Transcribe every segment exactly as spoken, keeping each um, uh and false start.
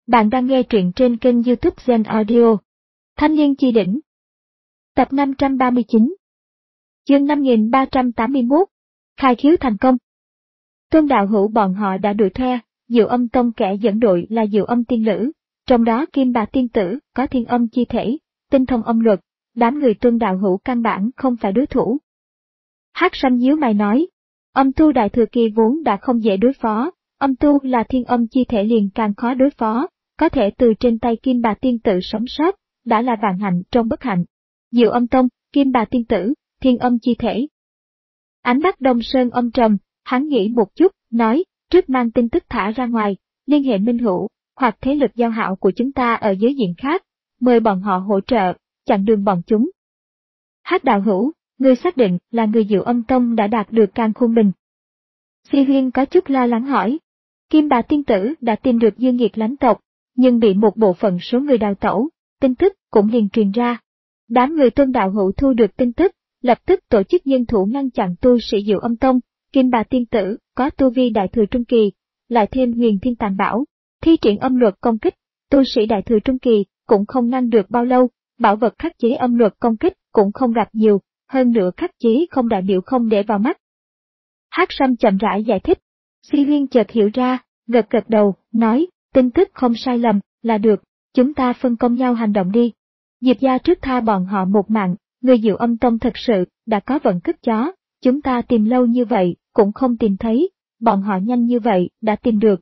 Bạn đang nghe truyện trên kênh YouTube Zen Audio. Thanh niên chi đỉnh. Tập năm trăm ba mươi chín. Chương năm nghìn ba trăm tám mươi mốt. Khai khiếu thành công. Tôn đạo hữu bọn họ đã đuổi theo, Diệu Âm Tông kẻ dẫn đội là Diệu Âm Tiên Lữ, trong đó Kim Bà Tiên Tử có thiên âm chi thể, tinh thông âm luật, đám người Tôn đạo hữu căn bản không phải đối thủ. Hắc Sâm nhíu mày nói, âm tu đại thừa kỳ vốn đã không dễ đối phó, âm tu là thiên âm chi thể liền càng khó đối phó. Có thể từ trên tay Kim Bà Tiên Tử sống sót, đã là vạn hạnh trong bất hạnh. Diệu Âm Tông, Kim Bà Tiên Tử, thiên âm chi thể. Ánh mắt Đông Sơn âm trầm, hắn nghĩ một chút, nói, trước mang tin tức thả ra ngoài, liên hệ minh hữu, hoặc thế lực giao hảo của chúng ta ở giới diện khác, mời bọn họ hỗ trợ, chặn đường bọn chúng. Hắc đạo hữu, ngươi xác định là người Diệu Âm Tông đã đạt được Càn Khôn Bình. Si Huyên có chút lo lắng hỏi, Kim Bà Tiên Tử đã tìm được Dương Nghiệt lãnh tộc, nhưng bị một bộ phận số người đào tẩu, tin tức cũng liền truyền ra. Đám người Tôn đạo hữu thu được tin tức, lập tức tổ chức nhân thủ ngăn chặn tu sĩ Diệu Âm Tông. Kim Bà Tiên Tử có tu vi đại thừa trung kỳ, lại thêm huyền thiên tàn bảo, thi triển âm luật công kích, tu sĩ đại thừa trung kỳ cũng không ngăn được bao lâu, bảo vật khắc chế âm luật công kích cũng không gặp nhiều, hơn nữa khắc chế không đại biểu không để vào mắt. Hắc Sâm chậm rãi giải thích, Si Huyên chợt hiểu ra, gật gật đầu, nói, tin tức không sai lầm, là được, chúng ta phân công nhau hành động đi. Diệp gia trước tha bọn họ một mạng, người Diệu Âm Tông thật sự đã có vận cất chó, chúng ta tìm lâu như vậy cũng không tìm thấy, bọn họ nhanh như vậy đã tìm được.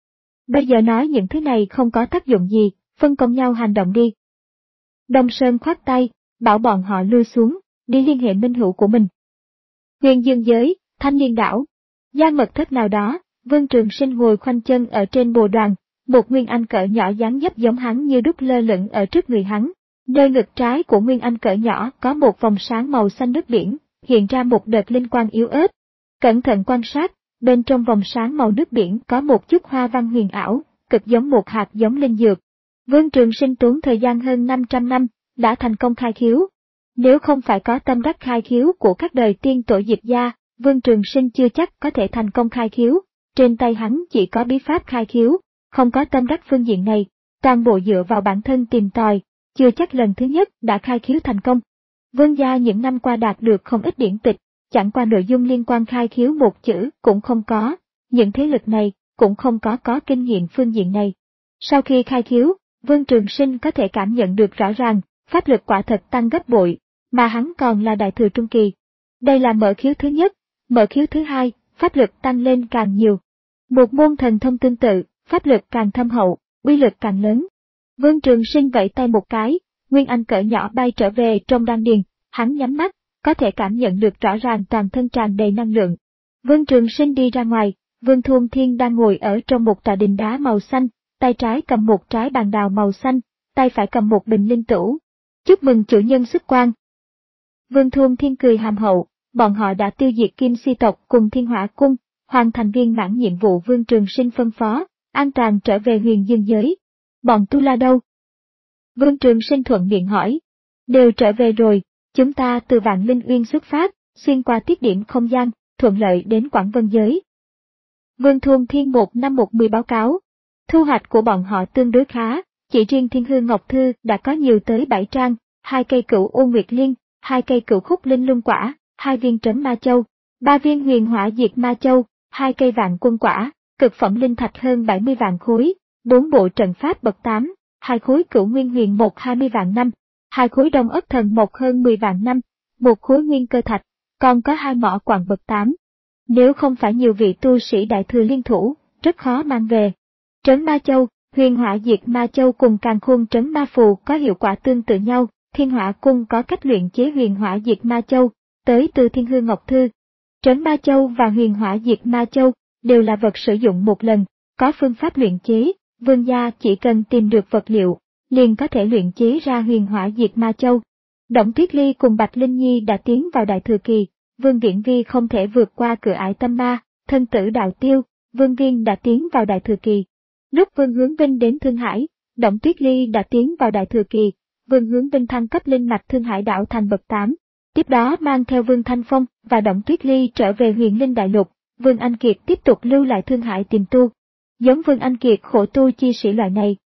Bây giờ nói những thứ này không có tác dụng gì, phân công nhau hành động đi. Đông Sơn khoát tay, bảo bọn họ lui xuống, đi liên hệ minh hữu của mình. Huyền Dương Giới, Thanh Liên Đảo, Giang Mật Thất nào đó, Vương Trường Sinh ngồi khoanh chân ở trên bồ đoàn, một Nguyên Anh cỡ nhỏ dáng dấp giống hắn như đúc lơ lửng ở trước người hắn. Nơi ngực trái của Nguyên Anh cỡ nhỏ có một vòng sáng màu xanh nước biển, hiện ra một đợt linh quang yếu ớt. Cẩn thận quan sát, bên trong vòng sáng màu nước biển có một chút hoa văn huyền ảo, cực giống một hạt giống linh dược. Vương Trường Sinh tốn thời gian hơn năm trăm năm, đã thành công khai khiếu. Nếu không phải có tâm đắc khai khiếu của các đời tiên tổ Diệp gia, Vương Trường Sinh chưa chắc có thể thành công khai khiếu. Trên tay hắn chỉ có bí pháp khai khiếu, không có tâm đắc phương diện này, toàn bộ dựa vào bản thân tìm tòi, chưa chắc lần thứ nhất đã khai khiếu thành công. Vương gia những năm qua đạt được không ít điển tịch, chẳng qua nội dung liên quan khai khiếu một chữ cũng không có, những thế lực này cũng không có có kinh nghiệm phương diện này. Sau khi khai khiếu, Vương Trường Sinh có thể cảm nhận được rõ ràng, pháp lực quả thật tăng gấp bội, mà hắn còn là đại thừa trung kỳ. Đây là mở khiếu thứ nhất, mở khiếu thứ hai, pháp lực tăng lên càng nhiều. Một môn thần thông tương tự, pháp lực càng thâm hậu, uy lực càng lớn. Vương Trường Sinh vẫy tay một cái, Nguyên Anh cỡ nhỏ bay trở về trong đan điền, hắn nhắm mắt, có thể cảm nhận được rõ ràng toàn thân tràn đầy năng lượng. Vương Trường Sinh đi ra ngoài, Vương Thôn Thiên đang ngồi ở trong một tòa đình đá màu xanh, tay trái cầm một trái bàn đào màu xanh, tay phải cầm một bình linh tửu. Chúc mừng chủ nhân xuất quan. Vương Thôn Thiên cười hàm hậu, bọn họ đã tiêu diệt Kim Si tộc cùng Thiên Hỏa cung, hoàn thành viên mãn nhiệm vụ Vương Trường Sinh phân phó, an toàn trở về Huyền Dương Giới. Bọn tu la đâu? Vương Trường Sinh thuận miệng hỏi. Đều trở về rồi, chúng ta từ Vạn Linh Uyên xuất phát, xuyên qua tiết điểm không gian, thuận lợi đến Quảng Vân Giới. Vương Thôn Thiên một năm một mười báo cáo. Thu hoạch của bọn họ tương đối khá, chỉ riêng Thiên Hư Ngọc Thư đã có nhiều tới bảy trang, hai cây cửu U Nguyệt Liên, hai cây cửu khúc linh lung quả, hai viên trấn ma châu, ba viên huyền hỏa diệt ma châu, hai cây vạn quân quả, cực phẩm linh thạch hơn bảy mươi vạn khối, bốn bộ trận pháp bậc tám, hai khối cửu nguyên huyền một hai mươi vạn năm, hai khối đông ất thần một hơn mười vạn năm, một khối nguyên cơ thạch, còn có hai mỏ quặng bậc tám. Nếu không phải nhiều vị tu sĩ đại thừa liên thủ, rất khó mang về. Trấn ma châu, huyền hỏa diệt ma châu cùng càn khôn trấn ma phù có hiệu quả tương tự nhau, Thiên Hỏa cung có cách luyện chế huyền hỏa diệt ma châu, tới từ Thiên Hư Ngọc Thư. Trấn ma châu và huyền hỏa diệt ma châu đều là vật sử dụng một lần, có phương pháp luyện chế, vương gia chỉ cần tìm được vật liệu, liền có thể luyện chế ra huyền hỏa diệt ma châu. Đổng Tuyết Ly cùng Bạch Linh Nhi đã tiến vào đại thừa kỳ, Vương Viễn Vi không thể vượt qua cửa ải tâm ma, thân tử đạo tiêu, Vương Viên đã tiến vào đại thừa kỳ. Lúc Vương Hướng Vinh đến Thương Hải, Đổng Tuyết Ly đã tiến vào đại thừa kỳ, Vương Hướng Vinh thăng cấp linh mạch Thương Hải đảo thành bậc tám. Tiếp đó mang theo Vương Thanh Phong và Đổng Tuyết Ly trở về Huyền Linh Đại Lục, Vương Anh Kiệt tiếp tục lưu lại Thương Hải tìm tu. Giống Vương Anh Kiệt khổ tu chi sĩ loại này,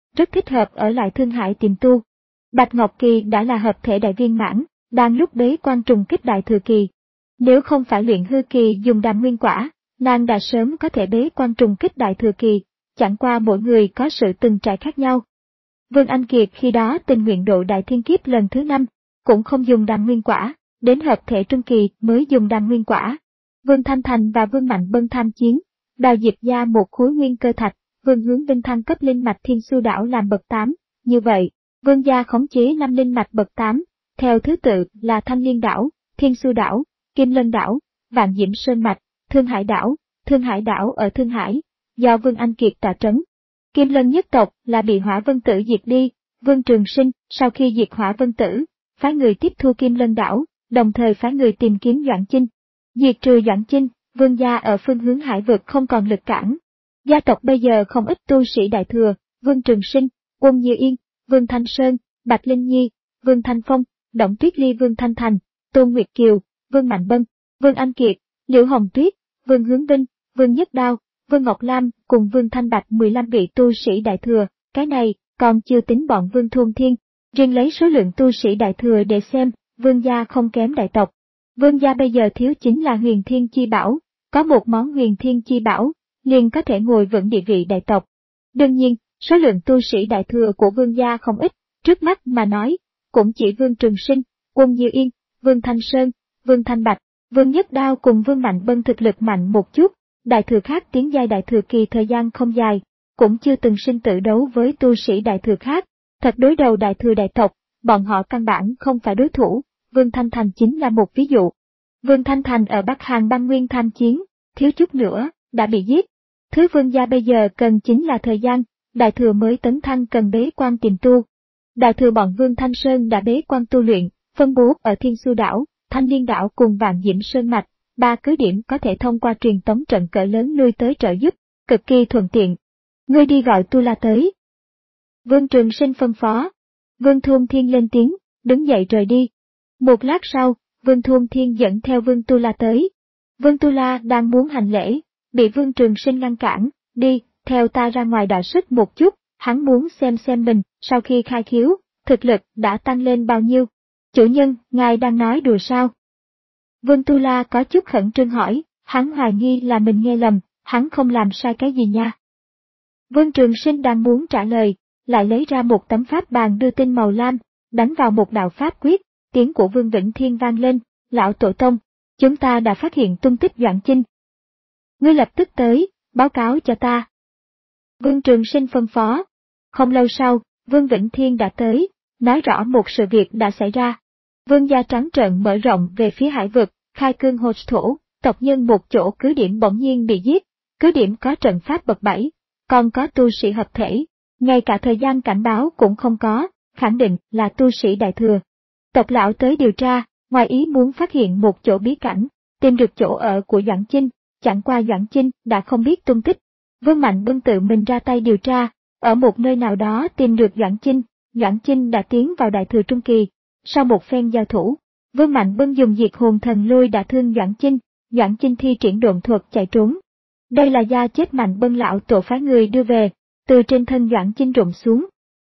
rất thích hợp ở lại Thương Hải tiềm tu. Bạch Ngọc Kỳ đã là hợp thể đại viên mãn, đang lúc bế quan trùng kích đại thừa kỳ. Nếu không phải luyện hư kỳ dùng đàm nguyên quả, nàng đã sớm có thể bế quan trùng kích đại thừa kỳ, chẳng qua mỗi người có sự từng trải khác nhau. Vương Anh Kiệt khi đó tình nguyện độ đại thiên kiếp lần thứ năm, cũng không dùng đàm nguyên quả, đến hợp thể trung kỳ mới dùng đàm nguyên quả. Vương Thanh Thành và Vương Mạnh Bân tham chiến, đào diệp ra một khối nguyên cơ thạch, Vương Hướng Vinh thăng cấp linh mạch Thiên Xu Đảo làm bậc tám, như vậy, Vương gia khống chế năm linh mạch bậc tám, theo thứ tự là Thanh Liên Đảo, Thiên Xu Đảo, Kim Lân Đảo, Vạn Diễm Sơn Mạch, Thương Hải Đảo, Thương Hải Đảo ở Thương Hải, do Vương Anh Kiệt tọa trấn. Kim Lân nhất tộc là bị Hỏa Vân Tử diệt đi, Vương Trường Sinh sau khi diệt Hỏa Vân Tử, phái người tiếp thu Kim Lân Đảo, đồng thời phái người tìm kiếm Doãn Chinh. Diệt trừ Doãn Chinh, Vương gia ở phương hướng hải vực không còn lực cản. Gia tộc bây giờ không ít tu sĩ đại thừa, Vương Trường Sinh, Quân Như Yên, Vương Thanh Sơn, Bạch Linh Nhi, Vương Thanh Phong, Động Tuyết Ly, Vương Thanh Thành, Tôn Nguyệt Kiều, Vương Mạnh Bân, Vương Anh Kiệt, Liễu Hồng Tuyết, Vương Hướng Vinh, Vương Nhất Đao, Vương Ngọc Lam cùng Vương Thanh Bạch mười lăm vị tu sĩ đại thừa, cái này còn chưa tính bọn Vương Thôn Thiên. Riêng lấy số lượng tu sĩ đại thừa để xem, Vương gia không kém đại tộc. Vương gia bây giờ thiếu chính là Huyền Thiên Chi Bảo, có một món Huyền Thiên Chi Bảo, liền có thể ngồi vững địa vị đại tộc. Đương nhiên, số lượng tu sĩ đại thừa của Vương gia không ít, trước mắt mà nói, cũng chỉ Vương Trường Sinh, Quân Như Yên, Vương Thanh Sơn, Vương Thanh Bạch, Vương Nhất Đao cùng Vương Mạnh Bân thực lực mạnh một chút, đại thừa khác tiến giai đại thừa kỳ thời gian không dài, cũng chưa từng sinh tử đấu với tu sĩ đại thừa khác, thật đối đầu đại thừa đại tộc, bọn họ căn bản không phải đối thủ, Vương Thanh Thành chính là một ví dụ. Vương Thanh Thành ở Bắc Hàn băng nguyên tham chiến, thiếu chút nữa, đã bị giết. Thứ Vương gia bây giờ cần chính là thời gian, đại thừa mới tấn thăng cần bế quan tìm tu. Đại thừa bọn Vương Thanh Sơn đã bế quan tu luyện, phân bố ở Thiên Xu Đảo, Thanh Liên Đảo cùng Vạn Diễm Sơn Mạch, ba cứ điểm có thể thông qua truyền tống trận cỡ lớn lui tới trợ giúp, cực kỳ thuận tiện. Ngươi đi gọi Tu La tới. Vương Trường Sinh phân phó. Vương Thôn Thiên lên tiếng, đứng dậy rời đi. Một lát sau, Vương Thôn Thiên dẫn theo Vương Tu La tới. Vương Tu La đang muốn hành lễ, bị Vương Trường Sinh ngăn cản, đi, theo ta ra ngoài đọ sức một chút, hắn muốn xem xem mình, sau khi khai khiếu, thực lực đã tăng lên bao nhiêu. Chủ nhân, ngài đang nói đùa sao? Vương Tu La có chút khẩn trương hỏi, hắn hoài nghi là mình nghe lầm, hắn không làm sai cái gì nha. Vương Trường Sinh đang muốn trả lời, lại lấy ra một tấm pháp bàn đưa tin màu lam, đánh vào một đạo pháp quyết, tiếng của Vương Vĩnh Thiên vang lên, lão tổ tông, chúng ta đã phát hiện tung tích Doãn Chinh. Ngươi lập tức tới, báo cáo cho ta. Vương Trường Sinh phân phó. Không lâu sau, Vương Vĩnh Thiên đã tới, nói rõ một sự việc đã xảy ra. Vương gia trắng trợn mở rộng về phía hải vực, khai cương hồ thổ, tộc nhân một chỗ cứ điểm bỗng nhiên bị giết, cứ điểm có trận pháp bậc bảy, còn có tu sĩ hợp thể, ngay cả thời gian cảnh báo cũng không có, khẳng định là tu sĩ đại thừa. Tộc lão tới điều tra, ngoài ý muốn phát hiện một chỗ bí cảnh, tìm được chỗ ở của Doãn Chinh, chẳng qua Doãn Chinh đã không biết tung tích. Vương Mạnh Bân tự mình ra tay điều tra, ở một nơi nào đó tìm được Doãn Chinh, Doãn Chinh đã tiến vào đại thừa trung kỳ. Sau một phen giao thủ, Vương Mạnh Bân dùng diệt hồn thần lôi đả thương Doãn Chinh, Doãn Chinh thi triển độn thuật chạy trốn. Đây là da chết Mạnh Bân lão tổ phái người đưa về, từ trên thân Doãn Chinh rụng xuống.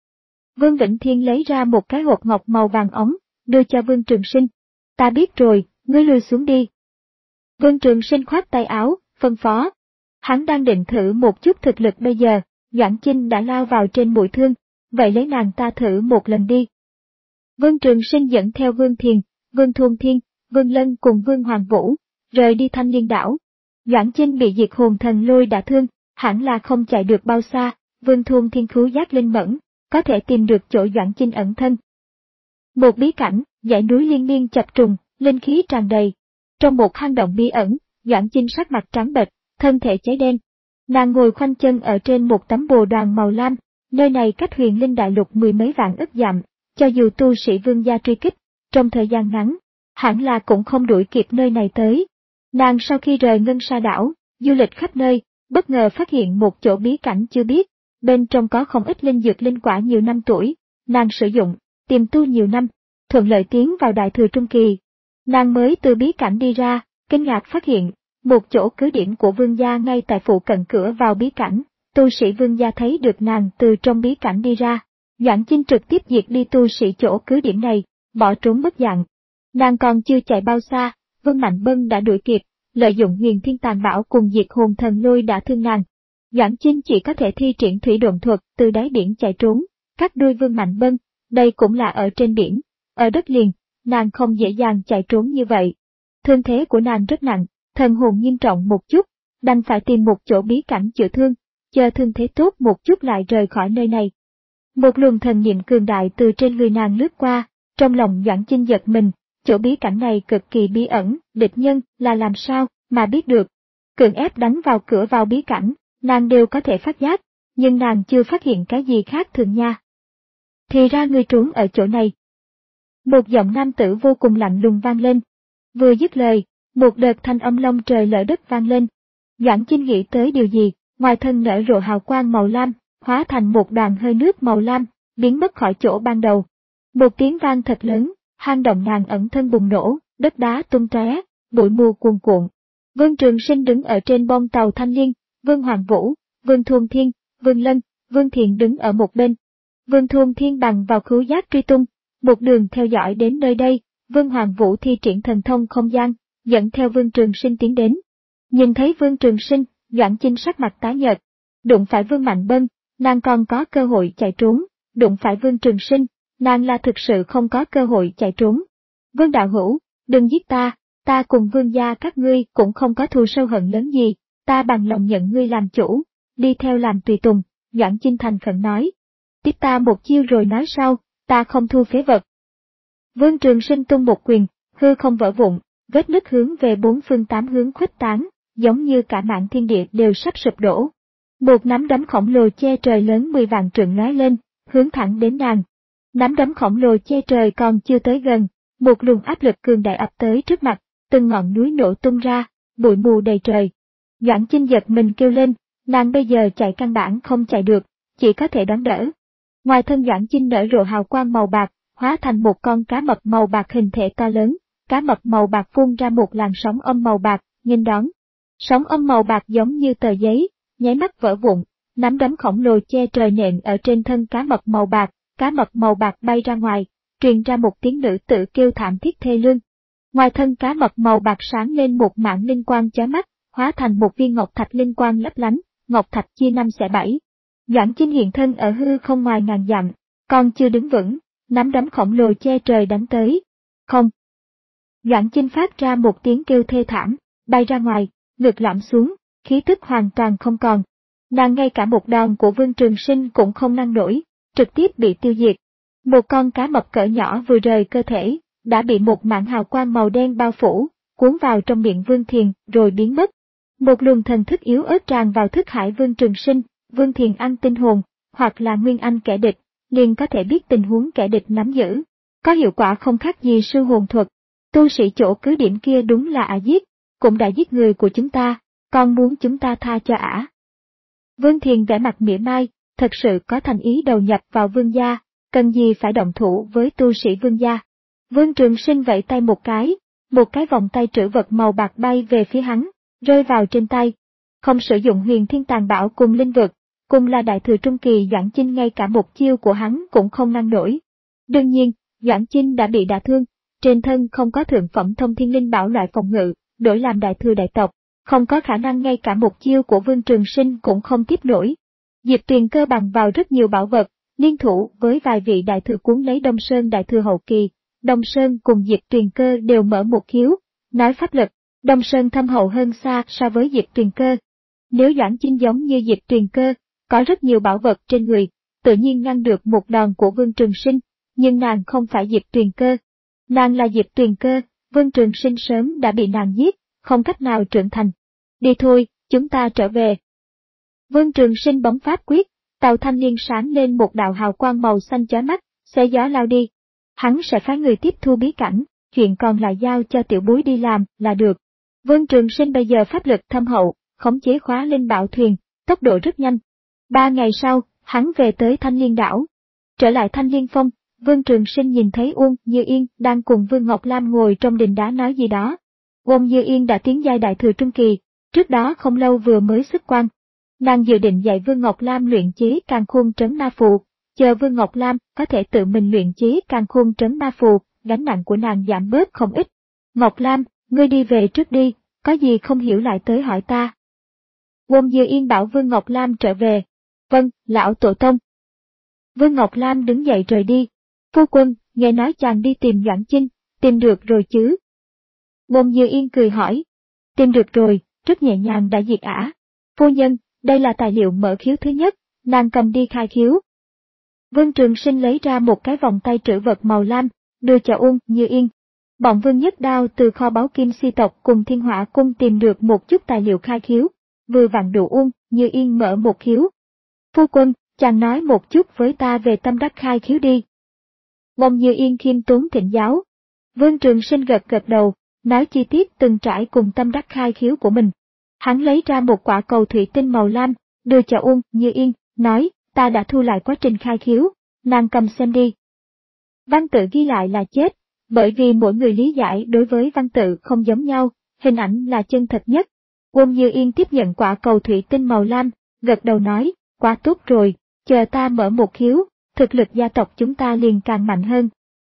Vương Vĩnh Thiên lấy ra một cái hộp ngọc màu vàng ống, đưa cho Vương Trường Sinh. Ta biết rồi, ngươi lui xuống đi. Vương Trường Sinh khoát tay áo, phân phó. Hắn đang định thử một chút thực lực bây giờ, Doãn Chinh đã lao vào trên mũi thương, vậy lấy nàng ta thử một lần đi. Vương Trường Sinh dẫn theo Vương Thiền, Vương Thôn Thiên, Vương Lân cùng Vương Hoàng Vũ, rời đi Thanh Liên Đảo. Doãn Chinh bị diệt hồn thần lôi đả thương, hẳn là không chạy được bao xa, Vương Thôn Thiên khứu giác linh mẫn, có thể tìm được chỗ Doãn Chinh ẩn thân. Một bí cảnh, dãy núi liên miên chập trùng, linh khí tràn đầy. Trong một hang động bí ẩn, Doãn Chinh sắc mặt trắng bệch, thân thể cháy đen. Nàng ngồi khoanh chân ở trên một tấm bồ đoàn màu lam, nơi này cách Huyền Linh Đại Lục mười mấy vạn ức dặm, cho dù tu sĩ Vương gia truy kích, trong thời gian ngắn, hẳn là cũng không đuổi kịp nơi này tới. Nàng sau khi rời Ngân Sa đảo, du lịch khắp nơi, bất ngờ phát hiện một chỗ bí cảnh chưa biết, bên trong có không ít linh dược linh quả nhiều năm tuổi, nàng sử dụng, tiềm tu nhiều năm, thuận lợi tiến vào đại thừa trung kỳ. Nàng mới từ bí cảnh đi ra, kinh ngạc phát hiện, một chỗ cứ điểm của Vương gia ngay tại phụ cận cửa vào bí cảnh, tu sĩ Vương gia thấy được nàng từ trong bí cảnh đi ra, Doãn Chinh trực tiếp diệt đi tu sĩ chỗ cứ điểm này, bỏ trốn mất dạng. Nàng còn chưa chạy bao xa, Vương Mạnh Bân đã đuổi kịp, lợi dụng huyền thiên tàn bảo cùng diệt hồn thần lôi đã thương nàng. Doãn Chinh chỉ có thể thi triển thủy độn thuật từ đáy biển chạy trốn, cắt đuôi Vương Mạnh Bân, đây cũng là ở trên biển, ở đất liền, nàng không dễ dàng chạy trốn như vậy. Thương thế của nàng rất nặng, thần hồn nghiêm trọng một chút, đành phải tìm một chỗ bí cảnh chữa thương, chờ thương thế tốt một chút lại rời khỏi nơi này. Một luồng thần niệm cường đại từ trên người nàng lướt qua, trong lòng Doãn Chinh giật mình, chỗ bí cảnh này cực kỳ bí ẩn, địch nhân là làm sao mà biết được. Cưỡng ép đánh vào cửa vào bí cảnh, nàng đều có thể phát giác, nhưng nàng chưa phát hiện cái gì khác thường nha. Thì ra ngươi trốn ở chỗ này. Một giọng nam tử vô cùng lạnh lùng vang lên. Vừa dứt lời, một đợt thanh âm long trời lở đất vang lên. Doãn Chinh nghĩ tới điều gì, ngoài thân nở rộ hào quang màu lam, hóa thành một đoàn hơi nước màu lam, biến mất khỏi chỗ ban đầu. Một tiếng vang thật lớn, hang động nàng ẩn thân bùng nổ, đất đá tung tóe, bụi mù cuồn cuộn. Vương Trường Sinh đứng ở trên bong tàu Thanh Liên, Vương Hoàng Vũ, Vương Thuần Thiên, Vương Lân, Vương Thiện đứng ở một bên. Vương Thuần Thiên bằng vào khứu giác truy tung, một đường theo dõi đến nơi đây, Vương Hoàng Vũ thi triển thần thông không gian, dẫn theo Vương Trường Sinh tiến đến. Nhìn thấy Vương Trường Sinh, Doãn Chinh sắc mặt tái nhợt. Đụng phải Vương Mạnh Bân, nàng còn có cơ hội chạy trốn, đụng phải Vương Trường Sinh, nàng là thực sự không có cơ hội chạy trốn. Vương đạo hữu, đừng giết ta, ta cùng Vương gia các ngươi cũng không có thù sâu hận lớn gì, ta bằng lòng nhận ngươi làm chủ, đi theo làm tùy tùng, Doãn Chinh thành khẩn nói. Tiếp ta một chiêu rồi nói sau, ta không thu phế vật. Vương Trường Sinh tung một quyền, hư không vỡ vụn, vết nứt hướng về bốn phương tám hướng khuếch tán, giống như cả mảng thiên địa đều sắp sụp đổ. Một nắm đấm khổng lồ che trời lớn mười vạn trượng lóe lên, hướng thẳng đến nàng. Nắm đấm khổng lồ che trời còn chưa tới gần, một luồng áp lực cường đại ập tới trước mặt, từng ngọn núi nổ tung ra, bụi mù đầy trời. Doãn Chinh giật mình kêu lên, nàng bây giờ chạy căn bản không chạy được, chỉ có thể đón đỡ. Ngoài thân Doãn Chinh nở rộ hào quang màu bạc, hóa thành một con cá mập màu bạc hình thể to lớn, cá mập màu bạc phun ra một làn sóng âm màu bạc, nghênh đón. Sóng âm màu bạc giống như tờ giấy, nháy mắt vỡ vụn, nắm đấm khổng lồ che trời nện ở trên thân cá mập màu bạc, cá mập màu bạc bay ra ngoài, truyền ra một tiếng nữ tử kêu thảm thiết thê lương. Ngoài thân cá mập màu bạc sáng lên một mảng linh quang chói mắt, hóa thành một viên ngọc thạch linh quang lấp lánh, ngọc thạch chia năm xẻ bảy. Doãn Chinh hiện thân ở hư không ngoài ngàn dặm, còn chưa đứng vững, nắm đấm khổng lồ che trời đánh tới. Không. Doãn Chinh phát ra một tiếng kêu thê thảm, bay ra ngoài, ngực lõm xuống, khí tức hoàn toàn không còn. Nàng ngay cả một đòn của Vương Trường Sinh cũng không ngăn nổi, trực tiếp bị tiêu diệt. Một con cá mập cỡ nhỏ vừa rời cơ thể, đã bị một mảng hào quang màu đen bao phủ, cuốn vào trong miệng Vương Thiền rồi biến mất. Một luồng thần thức yếu ớt tràn vào thức hải Vương Trường Sinh, Vương Thiền ăn tinh hồn, hoặc là nguyên anh kẻ địch, liền có thể biết tình huống kẻ địch nắm giữ. Có hiệu quả không khác gì sư hồn thuật. Tu sĩ chỗ cứ điểm kia đúng là ả giết, cũng đã giết người của chúng ta, còn muốn chúng ta tha cho ả. Vương Thiền vẻ mặt mỉa mai, thật sự có thành ý đầu nhập vào Vương gia, cần gì phải động thủ với tu sĩ Vương gia. Vương Trường Sinh vẫy tay một cái, một cái vòng tay trữ vật màu bạc bay về phía hắn, rơi vào trên tay. Không sử dụng huyền thiên tàn bảo cùng linh vực, cùng là đại thừa trung kỳ Doãn Chinh ngay cả một chiêu của hắn cũng không ngăn nổi. Đương nhiên, Doãn Chinh đã bị đả thương, trên thân không có thượng phẩm thông thiên linh bảo loại phòng ngự, đổi làm đại thừa đại tộc, không có khả năng ngay cả một chiêu của Vương Trường Sinh cũng không tiếp nổi. Diệp Tuyền cơ bằng vào rất nhiều bảo vật, liên thủ với vài vị đại thừa cuốn lấy Đông Sơn đại thừa hậu kỳ, Đông Sơn cùng Diệp Tuyền cơ đều mở một khiếu, nói pháp lực, Đông Sơn thâm hậu hơn xa so với Diệp Tuyền cơ. Nếu Doãn Chinh giống như Diệp Tuyền cơ, có rất nhiều bảo vật trên người, tự nhiên ngăn được một đòn của Vương Trường Sinh, nhưng nàng không phải Diệp Tuyền cơ. Nàng là Diệp Tuyền cơ, Vương Trường Sinh sớm đã bị nàng giết, không cách nào trưởng thành. Đi thôi, chúng ta trở về. Vương Trường Sinh bấm pháp quyết, tàu Thanh Liên sáng lên một đạo hào quang màu xanh chói mắt, xé gió lao đi. Hắn sẽ phái người tiếp thu bí cảnh, chuyện còn lại giao cho tiểu bối đi làm là được. Vương Trường Sinh bây giờ pháp lực thâm hậu, khống chế khóa linh bảo thuyền, tốc độ rất nhanh. Ba ngày sau, hắn về tới Thanh Liên đảo. Trở lại Thanh Liên Phong, Vương Trường Sinh nhìn thấy Uông Như Yên đang cùng Vương Ngọc Lam ngồi trong đình đá nói gì đó. Uông Như Yên đã tiến giai đại thừa trung kỳ, trước đó không lâu vừa mới xuất quan. nàng dự định dạy Vương Ngọc Lam luyện chế càn khôn trấn ma phù, chờ Vương Ngọc Lam có thể tự mình luyện chế càn khôn trấn ma phù, gánh nặng của nàng giảm bớt không ít. Ngọc Lam, ngươi đi về trước đi, có gì không hiểu lại tới hỏi ta. Wong Dư Yên bảo Vương Ngọc Lam trở về. Vâng, lão tổ tông. Vương Ngọc Lam đứng dậy rời đi. Phu quân, nghe nói chàng đi tìm Doãn Chinh, tìm được rồi chứ? Wong Dư Yên cười hỏi. Tìm được rồi, rất nhẹ nhàng đã diệt ả. Phu nhân, đây là tài liệu mở khiếu thứ nhất, nàng cầm đi khai khiếu. Vương Trường Sinh lấy ra một cái vòng tay trữ vật màu lam, đưa cho Uông Như Yên. Bọn Vương Nhất Đao từ kho báu Kim Si tộc cùng Thiên Hỏa cung tìm được một chút tài liệu khai khiếu, vừa vặn đủ Uông Như Yên mở một khiếu. Phu quân, chàng nói một chút với ta về tâm đắc khai khiếu đi. Uông Như Yên khiêm tốn thỉnh giáo. Vương Trường Sinh gật gật đầu, nói chi tiết từng trải cùng tâm đắc khai khiếu của mình. Hắn lấy ra một quả cầu thủy tinh màu lam, đưa cho Uông Như Yên, nói, ta đã thu lại quá trình khai khiếu, nàng cầm xem đi. Văn tự ghi lại là chết, bởi vì mỗi người lý giải đối với văn tự không giống nhau, hình ảnh là chân thật nhất. Uông Như Yên tiếp nhận quả cầu thủy tinh màu lam, gật đầu nói, quá tốt rồi, chờ ta mở một khiếu, thực lực gia tộc chúng ta liền càng mạnh hơn.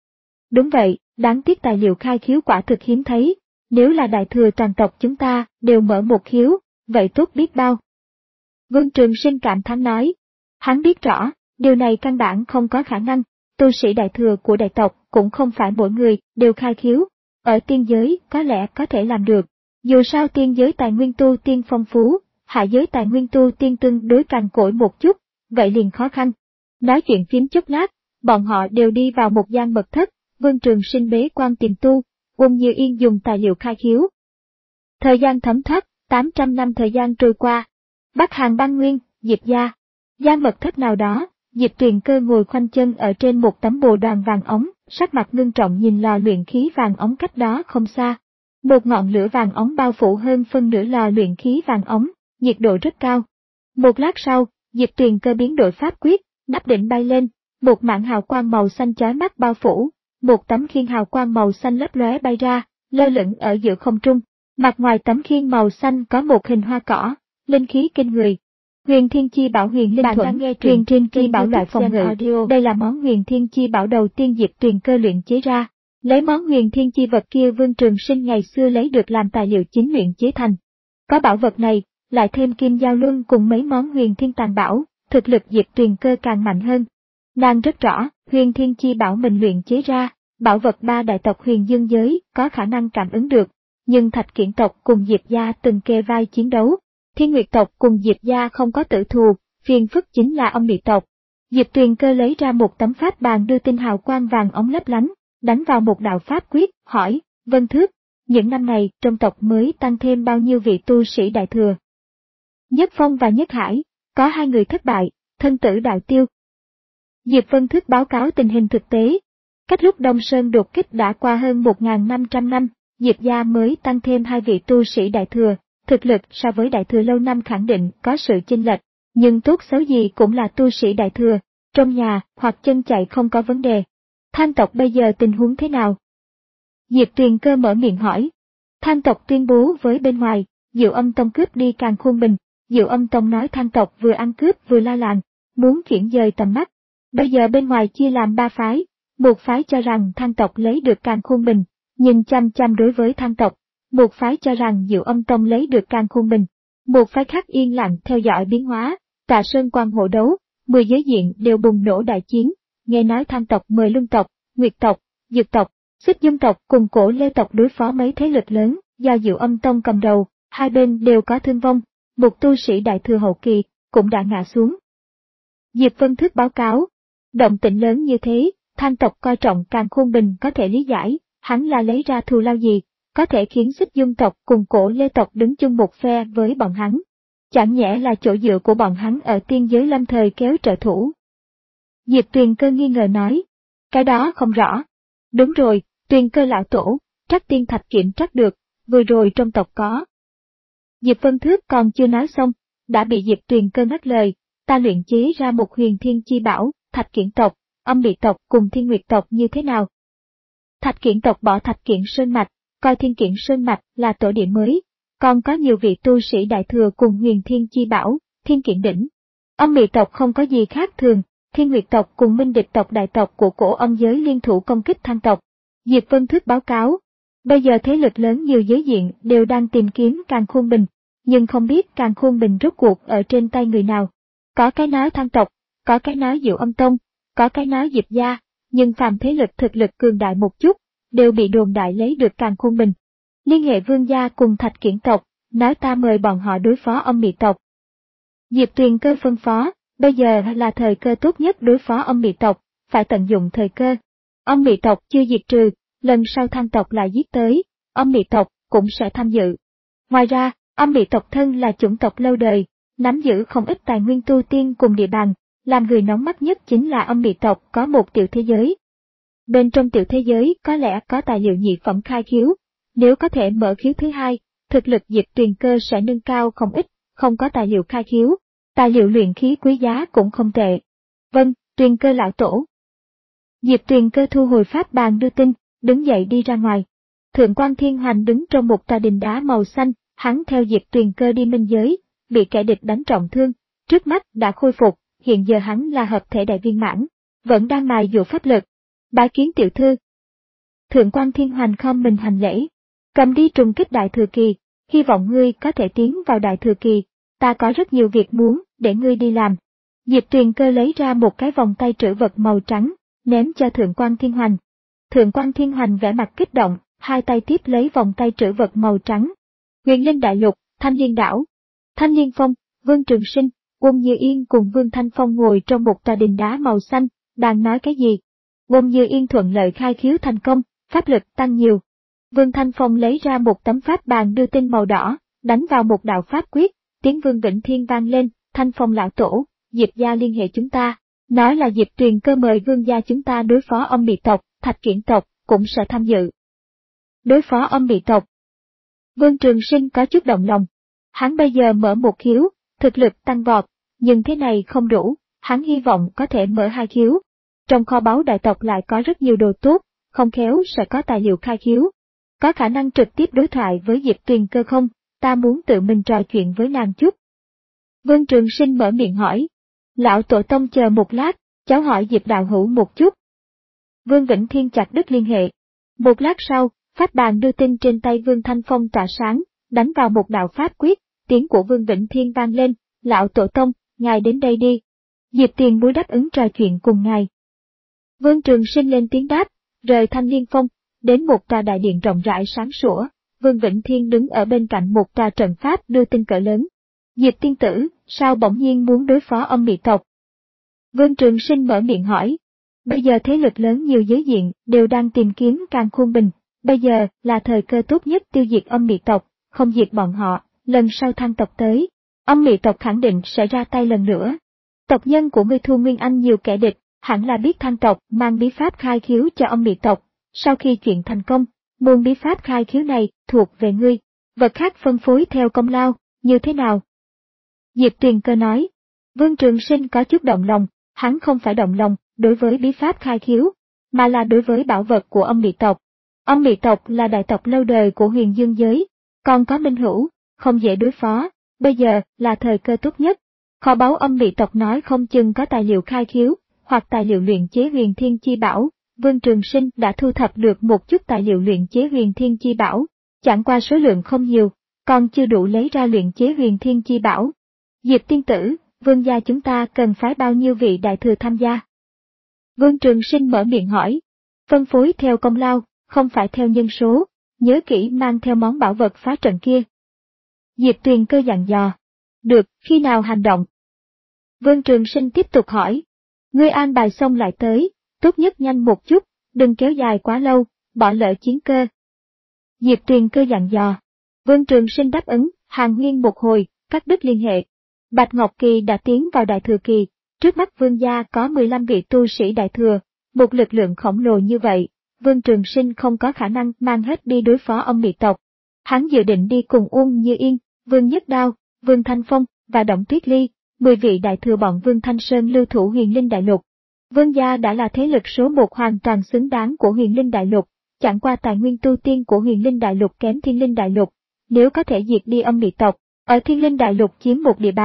Đúng vậy, đáng tiếc tài liệu khai khiếu quả thực hiếm thấy, nếu là đại thừa toàn tộc chúng ta đều mở một khiếu, vậy tốt biết bao. Vương Trường Sinh cảm thán nói, hắn biết rõ, điều này căn bản không có khả năng, tu sĩ đại thừa của đại tộc cũng không phải mỗi người đều khai khiếu, ở tiên giới có lẽ có thể làm được, dù sao tiên giới tài nguyên tu tiên phong phú, hạ giới tài nguyên tu tiên tương đối cằn cỗi một chút, vậy liền khó khăn. Nói chuyện phím chốc lát, bọn họ đều đi vào một gian mật thất, Vương Trường Sinh bế quan tìm tu, Uông Như Yên dùng tài liệu khai khiếu. Thời gian thấm thoát, tám trăm năm thời gian trôi qua. Bắc Hàn Băng Nguyên, Diệp gia. Gian mật thất nào đó, Diệp Tuyền Cơ ngồi khoanh chân ở trên một tấm bồ đoàn vàng ống, sắc mặt ngưng trọng nhìn lò luyện khí vàng ống cách đó không xa. Một ngọn lửa vàng ống bao phủ hơn phân nửa lò luyện khí vàng ống, nhiệt độ rất cao. Một lát sau, Diệp Tuyền Cơ biến đổi pháp quyết, nắp đỉnh bay lên, một mảng hào quang màu xanh chói mắt bao phủ, một tấm khiên hào quang màu xanh lấp lóe bay ra, lơ lửng ở giữa không trung. Mặt ngoài tấm khiên màu xanh có một hình hoa cỏ, linh khí kinh người. Huyền Thiên Chi Bảo Huyền Linh Thuẫn, Huyền Thiên Chi Bảo loại phòng ngự, đây là món Huyền Thiên Chi Bảo đầu tiên Diệp Tuyền Cơ luyện chế ra. Lấy món Huyền Thiên Chi vật kia Vương Trường Sinh ngày xưa lấy được làm tài liệu chính luyện chế thành. Có bảo vật này, lại thêm Kim Giao Luân cùng mấy món Huyền Thiên Tàn Bảo, thực lực Diệp Tuyền Cơ càng mạnh hơn. Nàng rất rõ, Huyền Thiên Chi Bảo mình luyện chế ra, bảo vật ba đại tộc Huyền Dương giới có khả năng cảm ứng được, nhưng Thạch Kiển tộc cùng Diệp gia từng kề vai chiến đấu. Thiên Nguyệt tộc cùng Diệp gia không có tử thù, phiền phức chính là âm mị tộc. Diệp Tuyền Cơ lấy ra một tấm pháp bàn đưa tin hào quang vàng ống lấp lánh, đánh vào một đạo pháp quyết, hỏi, Vân Thước, những năm này trong tộc mới tăng thêm bao nhiêu vị tu sĩ đại thừa? Nhất Phong và Nhất Hải, có hai người thất bại, thân tử đạo tiêu. Diệp Vân Thước báo cáo tình hình thực tế. Cách lúc Đông Sơn đột kích đã qua hơn một nghìn năm trăm năm, Diệp gia mới tăng thêm hai vị tu sĩ đại thừa. Thực lực so với đại thừa lâu năm khẳng định có sự chênh lệch, nhưng tốt xấu gì cũng là tu sĩ đại thừa, trong nhà hoặc chân chạy không có vấn đề. Than tộc bây giờ tình huống thế nào? Diệp Tuyền Cơ mở miệng hỏi. Than tộc tuyên bố với bên ngoài, Diệu Âm Tông cướp đi Càn Khôn Bình, Diệu Âm Tông nói Than tộc vừa ăn cướp vừa la làng, muốn chuyển dời tầm mắt. Bây giờ bên ngoài chia làm ba phái, một phái cho rằng Than tộc lấy được Càn Khôn Bình, nhưng chăm chăm đối với Than tộc. Một phái cho rằng Diệu Âm Tông lấy được Càn Khôn Bình, một phái khác yên lặng theo dõi biến hóa, Tạ Sơn Quan hộ đấu, mười giới diện đều bùng nổ đại chiến, nghe nói Than tộc mời Luân tộc, Nguyệt tộc, Dược tộc, Xích Dung tộc cùng Cổ Lê tộc đối phó mấy thế lực lớn, do Diệu Âm Tông cầm đầu, hai bên đều có thương vong, một tu sĩ đại thừa hậu kỳ cũng đã ngã xuống. Diệp Vân Thước báo cáo, động tĩnh lớn như thế, Than tộc coi trọng Càn Khôn Bình có thể lý giải, hắn là lấy ra thù lao gì? Có thể khiến Xích Dung tộc cùng Cổ Lê tộc đứng chung một phe với bọn hắn. Chẳng nhẽ là chỗ dựa của bọn hắn ở tiên giới lâm thời kéo trợ thủ. Diệp Tuyền Cơ nghi ngờ nói, cái đó không rõ. Đúng rồi, Tuyền Cơ lão tổ, Trắc Tiên Thạch Kiển trắc được, vừa rồi trong tộc có. Diệp Vân Thước còn chưa nói xong, đã bị Diệp Tuyền Cơ ngắt lời, ta luyện chế ra một Huyền Thiên Chi Bảo, Thạch Kiển tộc, âm mị tộc cùng Thiên Nguyệt tộc như thế nào? Thạch Kiển tộc bỏ Thạch Kiển Sơn Mạch, coi Thiên Kiển Sơn Mạch là tổ địa mới, còn có nhiều vị tu sĩ đại thừa cùng Huyền Thiên Chi Bảo, Thiên Kiện Đỉnh. Âm Mị tộc không có gì khác thường, Thiên Nguyệt tộc cùng Minh Địch tộc đại tộc của cổ âm giới liên thủ công kích Thang tộc. Diệp Vân Thước báo cáo, bây giờ thế lực lớn nhiều giới diện đều đang tìm kiếm Càn Khôn Bình, nhưng không biết Càn Khôn Bình rốt cuộc ở trên tay người nào. Có cái nói Thang tộc, có cái nói Diệu Âm Tông, có cái nói Diệp gia, nhưng phàm thế lực thực lực cường đại một chút, đều bị đồn đại lấy được Càn Khôn Bình. Liên hệ Vương gia cùng Thạch Kiển tộc, nói ta mời bọn họ đối phó Âm Mị tộc. Diệp Tuyền Cơ phân phó, bây giờ là thời cơ tốt nhất đối phó Âm Mị tộc, phải tận dụng thời cơ. Âm Mị tộc chưa diệt trừ, lần sau Thang tộc lại giết tới, Âm Mị tộc cũng sẽ tham dự. Ngoài ra, Âm Mị tộc thân là chủng tộc lâu đời, nắm giữ không ít tài nguyên tu tiên cùng địa bàn, làm người nóng mắt nhất chính là Âm Mị tộc có một tiểu thế giới. Bên trong tiểu thế giới có lẽ có tài liệu nhị phẩm khai khiếu, nếu có thể mở khiếu thứ hai, thực lực Diệp Tuyền Cơ sẽ nâng cao không ít, không có tài liệu khai khiếu, tài liệu luyện khí quý giá cũng không tệ. Vâng, Tuyền Cơ lão tổ. Diệp Tuyền Cơ thu hồi pháp bàn đưa tin, đứng dậy đi ra ngoài. Thượng quan Thiên Hoành đứng trong một tòa đình đá màu xanh, hắn theo Diệp Tuyền Cơ đi minh giới, bị kẻ địch đánh trọng thương, trước mắt đã khôi phục, hiện giờ hắn là hợp thể đại viên mãn, vẫn đang mài dũa pháp lực. Bái kiến tiểu thư. Thượng quan Thiên Hoành khom mình hành lễ, cầm đi trùng kích đại thừa kỳ, hy vọng ngươi có thể tiến vào đại thừa kỳ, ta có rất nhiều việc muốn để ngươi đi làm. Diệp Tuyền Cơ lấy ra một cái vòng tay trữ vật màu trắng, ném cho Thượng quan Thiên Hoành. Thượng quan Thiên Hoành vẻ mặt kích động, hai tay tiếp lấy vòng tay trữ vật màu trắng. Huyền Linh Đại Lục, Thanh Liên Đảo. Thanh Liên Phong, Vương Trường Sinh, Quân Như Yên cùng Vương Thanh Phong ngồi trong một tòa đình đá màu xanh, đang nói cái gì? Quân Như Yên thuận lợi khai khiếu thành công, pháp lực tăng nhiều. Vương Thanh Phong lấy ra một tấm pháp bàn đưa tin màu đỏ, đánh vào một đạo pháp quyết, tiếng Vương Vĩnh Thiên vang lên, Thanh Phong lão tổ, Diệp gia liên hệ chúng ta, nói là Diệp Tuyền Cơ mời Vương gia chúng ta đối phó Âm Mị tộc, Thạch Kiển tộc cũng sẽ tham dự. Đối phó Âm Mị tộc. Vương Trường Sinh có chút động lòng. Hắn bây giờ mở một khiếu, thực lực tăng vọt, nhưng thế này không đủ, hắn hy vọng có thể mở hai khiếu. Trong kho báu đại tộc lại có rất nhiều đồ tốt, không khéo sẽ có tài liệu khai khiếu. Có khả năng trực tiếp đối thoại với Diệp Tuyền Cơ không? Ta muốn tự mình trò chuyện với nàng chút. Vương Trường Sinh mở miệng hỏi. Lão tổ tông chờ một lát, cháu hỏi Diệp đạo hữu một chút. Vương Vĩnh Thiên chặt đứt liên hệ. Một lát sau, pháp bàn đưa tin trên tay Vương Thanh Phong tỏa sáng, đánh vào một đạo pháp quyết, tiếng của Vương Vĩnh Thiên vang lên, lão tổ tông, ngài đến đây đi. Diệp Tiền Bối đáp ứng trò chuyện cùng ngài. Vương Trường Sinh lên tiếng đáp, rời Thanh Liên Phong, đến một tòa đại điện rộng rãi sáng sủa, Vương Vĩnh Thiên đứng ở bên cạnh một tòa trận pháp đưa tin cỡ lớn. Diệp tiên tử, sao bỗng nhiên muốn đối phó Âm Mị tộc? Vương Trường Sinh mở miệng hỏi. Bây giờ thế lực lớn nhiều giới diện đều đang tìm kiếm Càn Khôn Bình, bây giờ là thời cơ tốt nhất tiêu diệt Âm Mị tộc, không diệt bọn họ, lần sau Thang tộc tới, Âm Mị tộc khẳng định sẽ ra tay lần nữa. Tộc nhân của ngươi Thu Nguyên Anh nhiều kẻ địch, hẳn là biết Thang tộc mang bí pháp khai khiếu cho Âm Mị tộc, sau khi chuyện thành công, môn bí pháp khai khiếu này thuộc về ngươi, vật khác phân phối theo công lao, như thế nào? Diệp Tuyền Cơ nói. Vương Trường Sinh có chút động lòng, hắn không phải động lòng đối với bí pháp khai khiếu, mà là đối với bảo vật của Âm Mị tộc. Âm Mị tộc là đại tộc lâu đời của Huyền Dương giới, còn có minh hữu, không dễ đối phó, bây giờ là thời cơ tốt nhất. Kho báu Âm Mị tộc nói không chừng có tài liệu khai khiếu, hoặc tài liệu luyện chế Huyền Thiên Chi Bảo. Vương Trường Sinh đã thu thập được một chút tài liệu luyện chế Huyền Thiên Chi Bảo, chẳng qua số lượng không nhiều, còn chưa đủ lấy ra luyện chế Huyền Thiên Chi Bảo. Diệp tiên tử, Vương gia chúng ta cần phái bao nhiêu vị đại thừa tham gia? Vương Trường Sinh mở miệng hỏi. Phân phối theo công lao, không phải theo nhân số, nhớ kỹ mang theo món bảo vật phá trận kia. Diệp Tuyền Cơ dặn dò. Được, khi nào hành động? Vương Trường Sinh tiếp tục hỏi. Ngươi an bài xong lại tới, tốt nhất nhanh một chút, đừng kéo dài quá lâu, bỏ lỡ chiến cơ. Diệp Tuyền Cơ dặn dò. Vương Trường Sinh đáp ứng, hàng huyên một hồi, cắt đứt liên hệ. Bạch Ngọc Kỳ đã tiến vào đại thừa kỳ, trước mắt Vương gia có mười lăm vị tu sĩ đại thừa, một lực lượng khổng lồ như vậy, Vương Trường Sinh không có khả năng mang hết đi đối phó Âm Mị tộc. Hắn dự định đi cùng Uông Như Yên, Vương Nhất Đao, Vương Thanh Phong và Động Tuyết Ly, mười vị đại thừa bọn Vương Thanh Sơn lưu thủ Huyền Linh Đại Lục. Vương gia đã là thế lực số một hoàn toàn xứng đáng của Huyền Linh Đại Lục, chẳng qua tài nguyên tu tiên của Huyền Linh Đại Lục kém Thiên Linh Đại Lục, nếu có thể diệt đi Âm Mị tộc, ở Thiên Linh Đại Lục chiếm một địa bàn,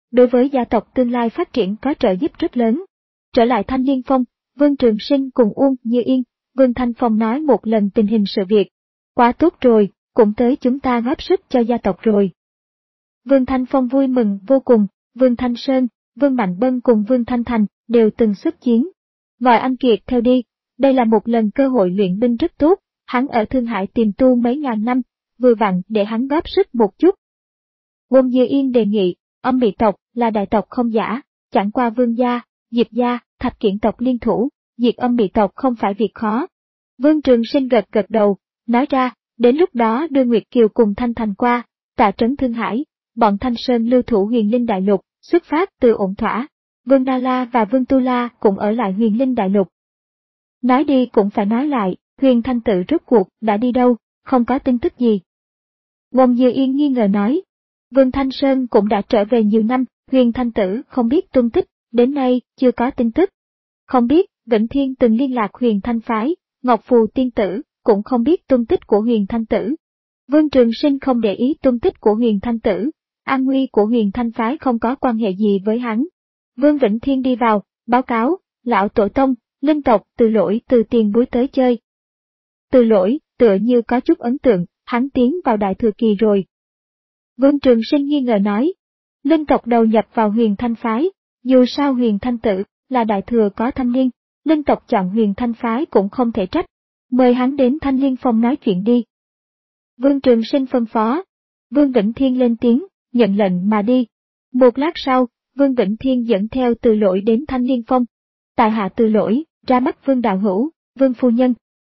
đối với gia tộc tương lai phát triển có trợ giúp rất lớn. Trở lại Thanh Liên Phong, Vương Trường Sinh cùng Uông Như Yên, Vương Thanh Phong nói một lần tình hình sự việc. Quá tốt rồi, cũng tới chúng ta góp sức cho gia tộc rồi. Vương Thanh Phong vui mừng vô cùng, Vương Thanh Sơn, Vương Mạnh Bân cùng Vương Thanh Thành đều từng xuất chiến. Gọi anh Kiệt theo đi, đây là một lần cơ hội luyện binh rất tốt, hắn ở Thương Hải tìm tu mấy ngàn năm, vừa vặn để hắn góp sức một chút. Uông Như Yên đề nghị, Âm Bị tộc là đại tộc không giả, chẳng qua Vương gia, Diệp gia, Thạch Kiện tộc liên thủ, diệt Âm Bị tộc không phải việc khó. Vương Trường Sinh gật gật đầu, nói ra, đến lúc đó đưa Nguyệt Kiều cùng Thanh Thành qua, tạ trấn Thương Hải, bọn Thanh Sơn lưu thủ Huyền Linh Đại Lục, xuất phát từ ổn thỏa. Vương Đa La và Vương Tu La cũng ở lại Huyền Linh Đại Lục. Nói đi cũng phải nói lại, Huyền Thanh Tự rốt cuộc đã đi đâu, không có tin tức gì. Uông Như Yên nghi ngờ nói, Vương Thanh Sơn cũng đã trở về nhiều năm, Huyền Thanh Tử không biết tung tích, đến nay chưa có tin tức. Không biết, Vĩnh Thiên từng liên lạc Huyền Thanh Phái, Ngọc Phù Tiên Tử cũng không biết tung tích của Huyền Thanh Tử. Vương Trường Sinh không để ý tung tích của Huyền Thanh Tử, an nguy của Huyền Thanh Phái không có quan hệ gì với hắn. Vương Vĩnh Thiên đi vào, báo cáo, lão tổ tông, linh tộc Từ Lỗi từ tiền bối tới chơi. Từ Lỗi, tựa như có chút ấn tượng, hắn tiến vào đại thừa kỳ rồi. Vương Trường Sinh nghi ngờ nói, linh tộc đầu nhập vào Huyền Thanh Phái, dù sao Huyền Thanh Tử là đại thừa có thanh niên, linh tộc chọn Huyền Thanh Phái cũng không thể trách, mời hắn đến Thanh Liên Phong nói chuyện đi. Vương Trường Sinh phân phó, Vương Vĩnh Thiên lên tiếng, nhận lệnh mà đi. Một lát sau, Vương Vĩnh Thiên dẫn theo Từ Lỗi đến Thanh Liên Phong. Tại hạ Từ Lỗi, ra mắt Vương đạo hữu, Vương phu nhân.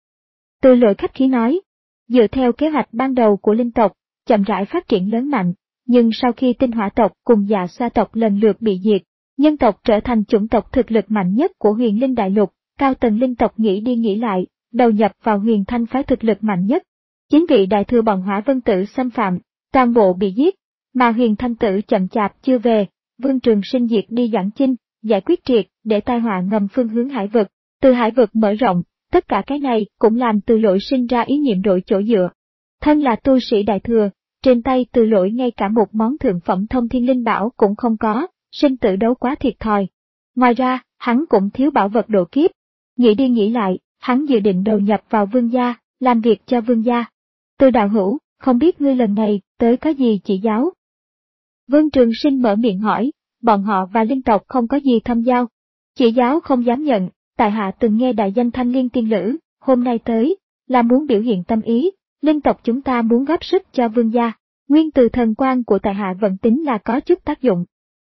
Từ Lỗi khách khí nói, dựa theo kế hoạch ban đầu của linh tộc, chậm rãi phát triển lớn mạnh, nhưng sau khi Tinh Hỏa tộc cùng Dạ Xoa tộc lần lượt bị diệt, nhân tộc trở thành chủng tộc thực lực mạnh nhất của Huyền Linh Đại Lục, cao tầng linh tộc nghĩ đi nghĩ lại, đầu nhập vào Huyền Thanh Phái thực lực mạnh nhất. Chính vị đại thừa bọn Hỏa Vân Tử xâm phạm, toàn bộ bị giết, mà Huyền Thanh Tử chậm chạp chưa về, Vương Trường Sinh diệt đi Giảng Chinh, giải quyết triệt để tai họa ngầm phương hướng hải vực, từ hải vực mở rộng, tất cả cái này cũng làm Từ Lỗi sinh ra ý niệm đổi chỗ dựa. Thân là tu sĩ đại thừa, trên tay Từ Lỗi ngay cả một món thượng phẩm thông thiên linh bảo cũng không có, sinh tử đấu quá thiệt thòi. Ngoài ra, hắn cũng thiếu bảo vật độ kiếp. Nghĩ đi nghĩ lại, hắn dự định đầu nhập vào Vương gia, làm việc cho Vương gia. Từ đạo hữu, không biết ngươi lần này tới có gì chỉ giáo? Vương Trường Sinh mở miệng hỏi, bọn họ và linh tộc không có gì thâm giao. Chỉ giáo không dám nhận, tại hạ từng nghe đại danh Thanh Liên tiên lữ, hôm nay tới, là muốn biểu hiện tâm ý, linh tộc chúng ta muốn góp sức cho Vương gia, nguyên từ thần quan của tại hạ vẫn tính là có chút tác dụng.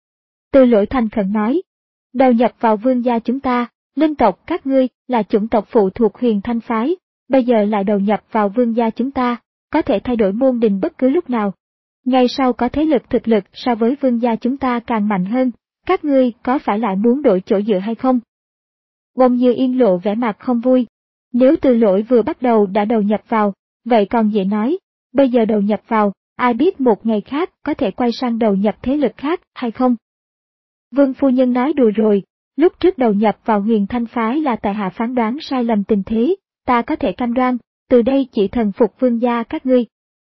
Từ Lỗi thành khẩn nói, đầu nhập vào Vương gia chúng ta, linh tộc các ngươi là chủng tộc phụ thuộc Huyền Thanh Phái, bây giờ lại đầu nhập vào Vương gia chúng ta, có thể thay đổi môn đình bất cứ lúc nào. Ngày sau có thế lực thực lực so với Vương gia chúng ta càng mạnh hơn, các ngươi có phải lại muốn đổi chỗ dựa hay không? Uông Như Yên lộ vẻ mặt không vui. Nếu Từ Lỗi vừa bắt đầu đã đầu nhập vào, vậy còn dễ nói, bây giờ đầu nhập vào, ai biết một ngày khác có thể quay sang đầu nhập thế lực khác hay không? Vương phu nhân nói đùa rồi, lúc trước đầu nhập vào Huyền Thanh Phái là tại hạ phán đoán sai lầm tình thế, ta có thể cam đoan, từ đây chỉ thần phục Vương gia các ngươi.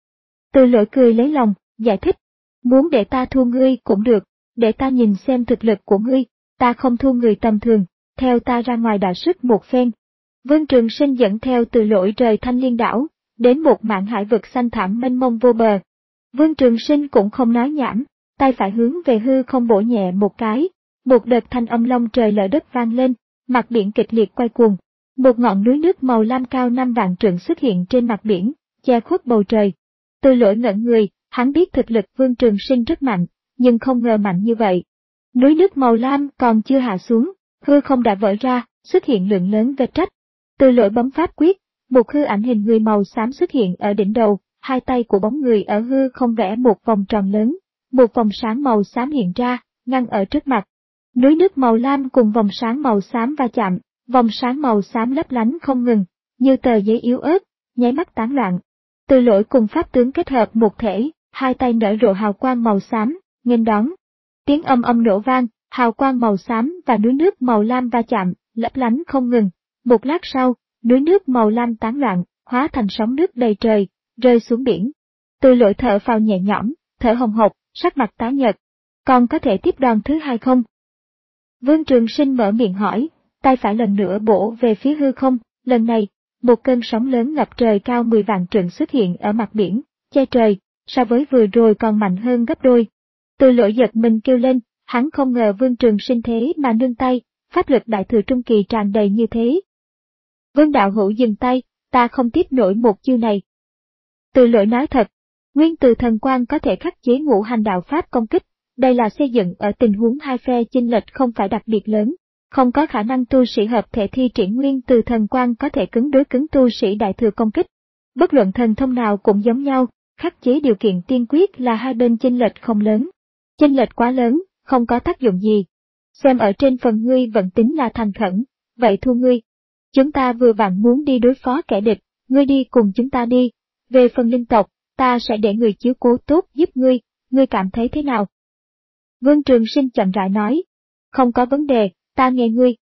Từ Lỗi cười lấy lòng, giải thích, muốn để ta thua ngươi cũng được, để ta nhìn xem thực lực của ngươi, ta không thua người tầm thường, theo ta ra ngoài đả sức một phen. Vương Trường Sinh dẫn theo Từ Lỗi rời Thanh Liên đảo, đến một mảng hải vực xanh thẳm mênh mông vô bờ. Vương Trường Sinh cũng không nói nhảm, tay phải hướng về hư không bổ nhẹ một cái, một đợt thanh âm long trời lở đất vang lên, mặt biển kịch liệt quay cuồng. Một ngọn núi nước màu lam cao năm vạn trượng xuất hiện trên mặt biển, che khuất bầu trời. Từ Lỗi ngẩn người, hắn biết thực lực Vương Trường Sinh rất mạnh, nhưng không ngờ mạnh như vậy. Núi nước màu lam còn chưa hạ xuống, hư không đã vỡ ra, xuất hiện lượng lớn vết rách. Từ Lỗi bấm pháp quyết, một hư ảnh hình người màu xám xuất hiện ở đỉnh đầu, hai tay của bóng người ở hư không vẽ một vòng tròn lớn, một vòng sáng màu xám hiện ra, ngăn ở trước mặt. Núi nước màu lam cùng vòng sáng màu xám va chạm, vòng sáng màu xám lấp lánh không ngừng, như tờ giấy yếu ớt, nháy mắt tán loạn. Từ Lỗi cùng pháp tướng kết hợp một thể, hai tay nở rộ hào quang màu xám, nghênh đón. Tiếng âm âm nổ vang, hào quang màu xám và núi nước màu lam va chạm, lấp lánh không ngừng. Một lát sau, núi nước màu lam tán loạn, hóa thành sóng nước đầy trời, rơi xuống biển. Từ Lỗi thở phào nhẹ nhõm, thở hồng hộc, sắc mặt tái nhợt. còn có thể tiếp đòn thứ hai không? Vương Trường Sinh mở miệng hỏi, tay phải lần nữa bổ về phía hư không, lần này, một cơn sóng lớn ngập trời cao mười vạn trượng xuất hiện ở mặt biển, che trời, so với vừa rồi còn mạnh hơn gấp đôi. Từ Lỗi giật mình kêu lên, hắn không ngờ Vương Trường Sinh thế mà nương tay, pháp lực đại thừa trung kỳ tràn đầy như thế. Vương đạo hữu dừng tay, ta không tiếp nổi một chiêu này. Từ Lỗi nói thật, nguyên từ thần quang có thể khắc chế ngũ hành đạo pháp công kích, đây là xây dựng ở tình huống hai phe chênh lệch không phải đặc biệt lớn, không có khả năng tu sĩ hợp thể thi triển nguyên từ thần quang có thể cứng đối cứng tu sĩ đại thừa công kích. Bất luận thần thông nào cũng giống nhau, khắc chế điều kiện tiên quyết là hai bên chênh lệch không lớn. Chênh lệch quá lớn, không có tác dụng gì. Xem ở trên phần ngươi vẫn tính là thành khẩn, vậy thua ngươi. Chúng ta vừa vặn muốn đi đối phó kẻ địch, ngươi đi cùng chúng ta đi. Về phần linh tộc, ta sẽ để người chiếu cố tốt giúp ngươi, ngươi cảm thấy thế nào? Vương Trường Sinh chậm rãi nói, không có vấn đề, ta nghe ngươi.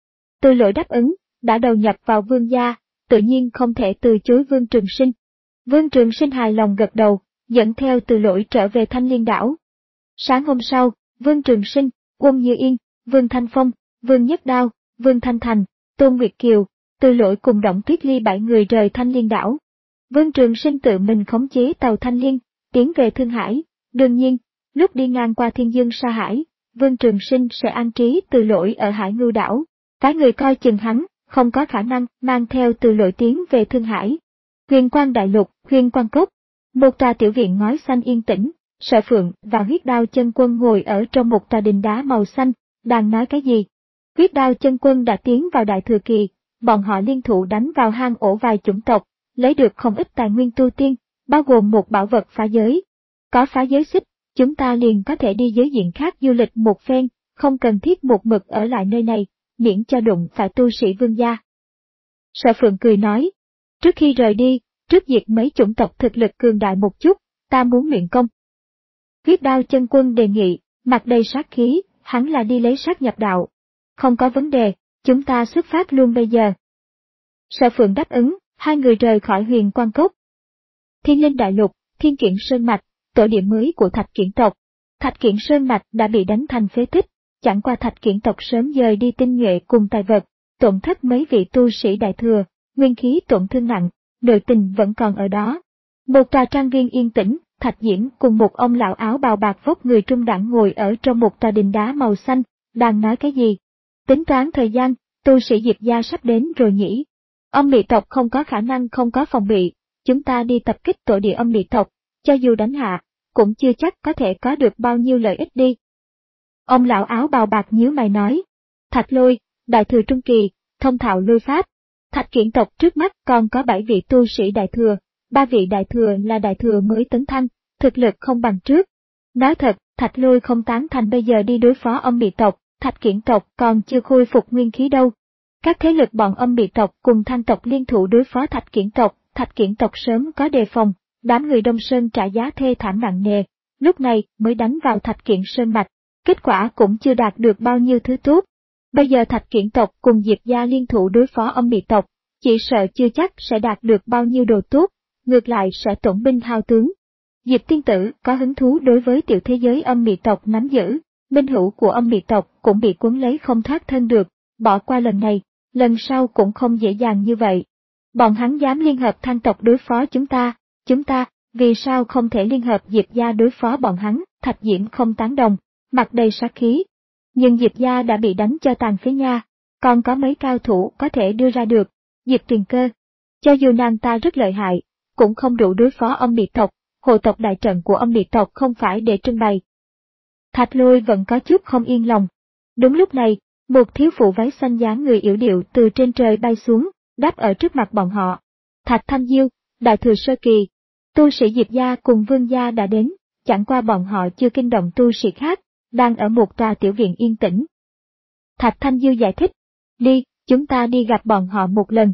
Từ Lỗi đáp ứng, đã đầu nhập vào Vương gia, tự nhiên không thể từ chối Vương Trường Sinh. Vương Trường Sinh hài lòng gật đầu, dẫn theo Từ Lỗi trở về Thanh Liên đảo. Sáng hôm sau, Vương Trường Sinh, Uông Như Yên, Vương Thanh Phong, Vương Nhất Đao, Vương Thanh Thành, Tôn Nguyệt Kiều, Từ Lỗi cùng Đổng Tuyết Ly bảy người rời Thanh Liên đảo. Vương Trường Sinh tự mình khống chế tàu Thanh Liên, tiến về Thương Hải. Đương nhiên, lúc đi ngang qua Thiên Dương Sa Hải, Vương Trường Sinh sẽ an trí Từ Lỗi ở Hải Ngưu đảo. Cái người coi chừng hắn, không có khả năng mang theo Từ Lỗi tiến về Thương Hải. Huyền Quang Đại Lục, Huyền Quang Cốc, một tòa tiểu viện ngói xanh yên tĩnh. Sở Phượng và Huyết Đao Chân Quân ngồi ở trong một tòa đình đá màu xanh, đang nói cái gì? Huyết Đao Chân Quân đã tiến vào Đại Thừa Kỳ, bọn họ liên thủ đánh vào hang ổ vài chủng tộc, lấy được không ít tài nguyên tu tiên, bao gồm một bảo vật phá giới. Có phá giới xích, chúng ta liền có thể đi giới diện khác du lịch một phen, không cần thiết một mực ở lại nơi này, miễn cho đụng phải tu sĩ Vương gia. Sở Phượng cười nói, trước khi rời đi, trước diệt mấy chủng tộc thực lực cường đại một chút, ta muốn luyện công. Huyết Đao Chân Quân đề nghị, mặt đầy sát khí, hắn là đi lấy sát nhập đạo. Không có vấn đề, chúng ta xuất phát luôn bây giờ. Sở Phượng đáp ứng, hai người rời khỏi Huyền Quang Cốc. Thiên Linh Đại Lục, Thiên Kiện Sơn Mạch, tổ địa mới của Thạch Kiển tộc. Thạch Kiển Sơn Mạch đã bị đánh thành phế tích, chẳng qua Thạch Kiển tộc sớm dời đi tinh nhuệ cùng tài vật, tổn thất mấy vị tu sĩ đại thừa, nguyên khí tổn thương nặng, nội tình vẫn còn ở đó. Một tòa trang viên yên tĩnh, Thạch Diễm cùng một ông lão áo bào bạc vóc người trung đẳng ngồi ở trong một tòa đình đá màu xanh, đang nói cái gì? Tính toán thời gian, tu sĩ Diệp gia sắp đến rồi nhỉ? Âm Mị tộc không có khả năng không có phòng bị, chúng ta đi tập kích tổ địa Âm Mị tộc, cho dù đánh hạ, cũng chưa chắc có thể có được bao nhiêu lợi ích đi. Ông lão áo bào bạc nhíu mày nói, Thạch Lôi, đại thừa trung kỳ, thông thạo lôi pháp. Thạch Kiển tộc trước mắt còn có bảy vị tu sĩ đại thừa, ba vị đại thừa là đại thừa mới tấn thăng, thực lực không bằng trước. Nói thật, Thạch Lôi không tán thành bây giờ đi đối phó Âm Mị tộc, Thạch Kiển tộc còn chưa khôi phục nguyên khí đâu. Các thế lực bọn Âm Mị tộc cùng Thanh tộc liên thủ đối phó Thạch Kiển tộc, Thạch Kiển tộc sớm có đề phòng, đám người Đông Sơn trả giá thê thảm nặng nề, lúc này mới đánh vào Thạch Kiển Sơn Mạch, kết quả cũng chưa đạt được bao nhiêu thứ tốt. Bây giờ Thạch Kiển tộc cùng Diệp gia liên thủ đối phó Âm Mị tộc, chỉ sợ chưa chắc sẽ đạt được bao nhiêu đồ tốt, ngược lại sẽ tổn binh hao tướng. Diệp tiên tử có hứng thú đối với tiểu thế giới Âm Mị tộc nắm giữ, minh hữu của Âm Mị tộc cũng bị cuốn lấy không thoát thân được, bỏ qua lần này, lần sau cũng không dễ dàng như vậy. Bọn hắn dám liên hợp Thanh tộc đối phó chúng ta, chúng ta, vì sao không thể liên hợp Diệp gia đối phó bọn hắn? Thạch Diễm không tán đồng, mặt đầy sát khí. Nhưng Diệp gia đã bị đánh cho tàn phế nha, còn có mấy cao thủ có thể đưa ra được. Diệp Tuyền Cơ, cho dù nàng ta rất lợi hại, cũng không đủ đối phó Âm Mị tộc, hộ tộc đại trận của Âm Mị tộc không phải để trưng bày. Thạch Lôi vẫn có chút không yên lòng. Đúng lúc này, một thiếu phụ váy xanh dáng người yểu điệu từ trên trời bay xuống, đáp ở trước mặt bọn họ. Thạch Thanh Diêu, đại thừa sơ kỳ, tu sĩ Diệp gia cùng Vương gia đã đến, chẳng qua bọn họ chưa kinh động tu sĩ khác, đang ở một tòa tiểu viện yên tĩnh. Thạch Thanh Diêu giải thích, đi, chúng ta đi gặp bọn họ một lần.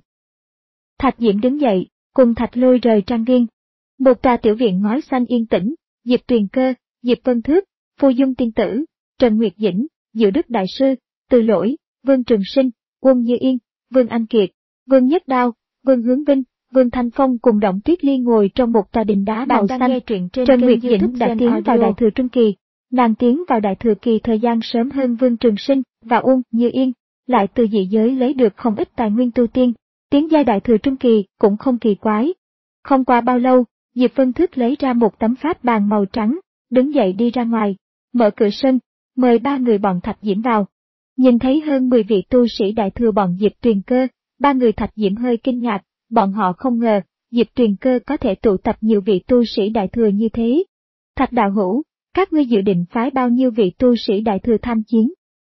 Thạch Diễm đứng dậy, cùng Thạch Lôi rời trang viên. Một tòa tiểu viện ngói xanh yên tĩnh, Diệp Tuyền Cơ, Diệp Vân Thước, Phu Dung Tiên Tử, Trần Nguyệt Dĩnh, Diệu Đức Đại Sư, Từ Lỗi, Vương Trường Sinh, Uông Như Yên, Vương Anh Kiệt, Vương Nhất Đao, Vương Hướng Vinh, Vương Thanh Phong cùng Đổng Tuyết Ly ngồi trong một tòa đình đá màu xanh. Trần Nguyệt Dĩnh đã tiến vào đại thừa trung kỳ, nàng tiến vào đại thừa kỳ thời gian sớm hơn Vương Trường Sinh và Uông Như Yên, lại từ dị giới lấy được không ít tài nguyên tu tiên, tiến giai đại thừa trung kỳ cũng không kỳ quái. Không qua bao lâu, Diệp Vân Thức lấy ra một tấm pháp bàn màu trắng, đứng dậy đi ra ngoài, mở cửa sân, mời ba người bọn Thạch Diễm vào. Nhìn thấy hơn mười vị tu sĩ đại thừa bọn Diệp Tuyền Cơ, ba người Thạch Diễm hơi kinh ngạc, bọn họ không ngờ Diệp Tuyền Cơ có thể tụ tập nhiều vị tu sĩ đại thừa như thế. Thạch đạo hữu, các ngươi dự định phái bao nhiêu vị tu sĩ đại thừa tham chiến?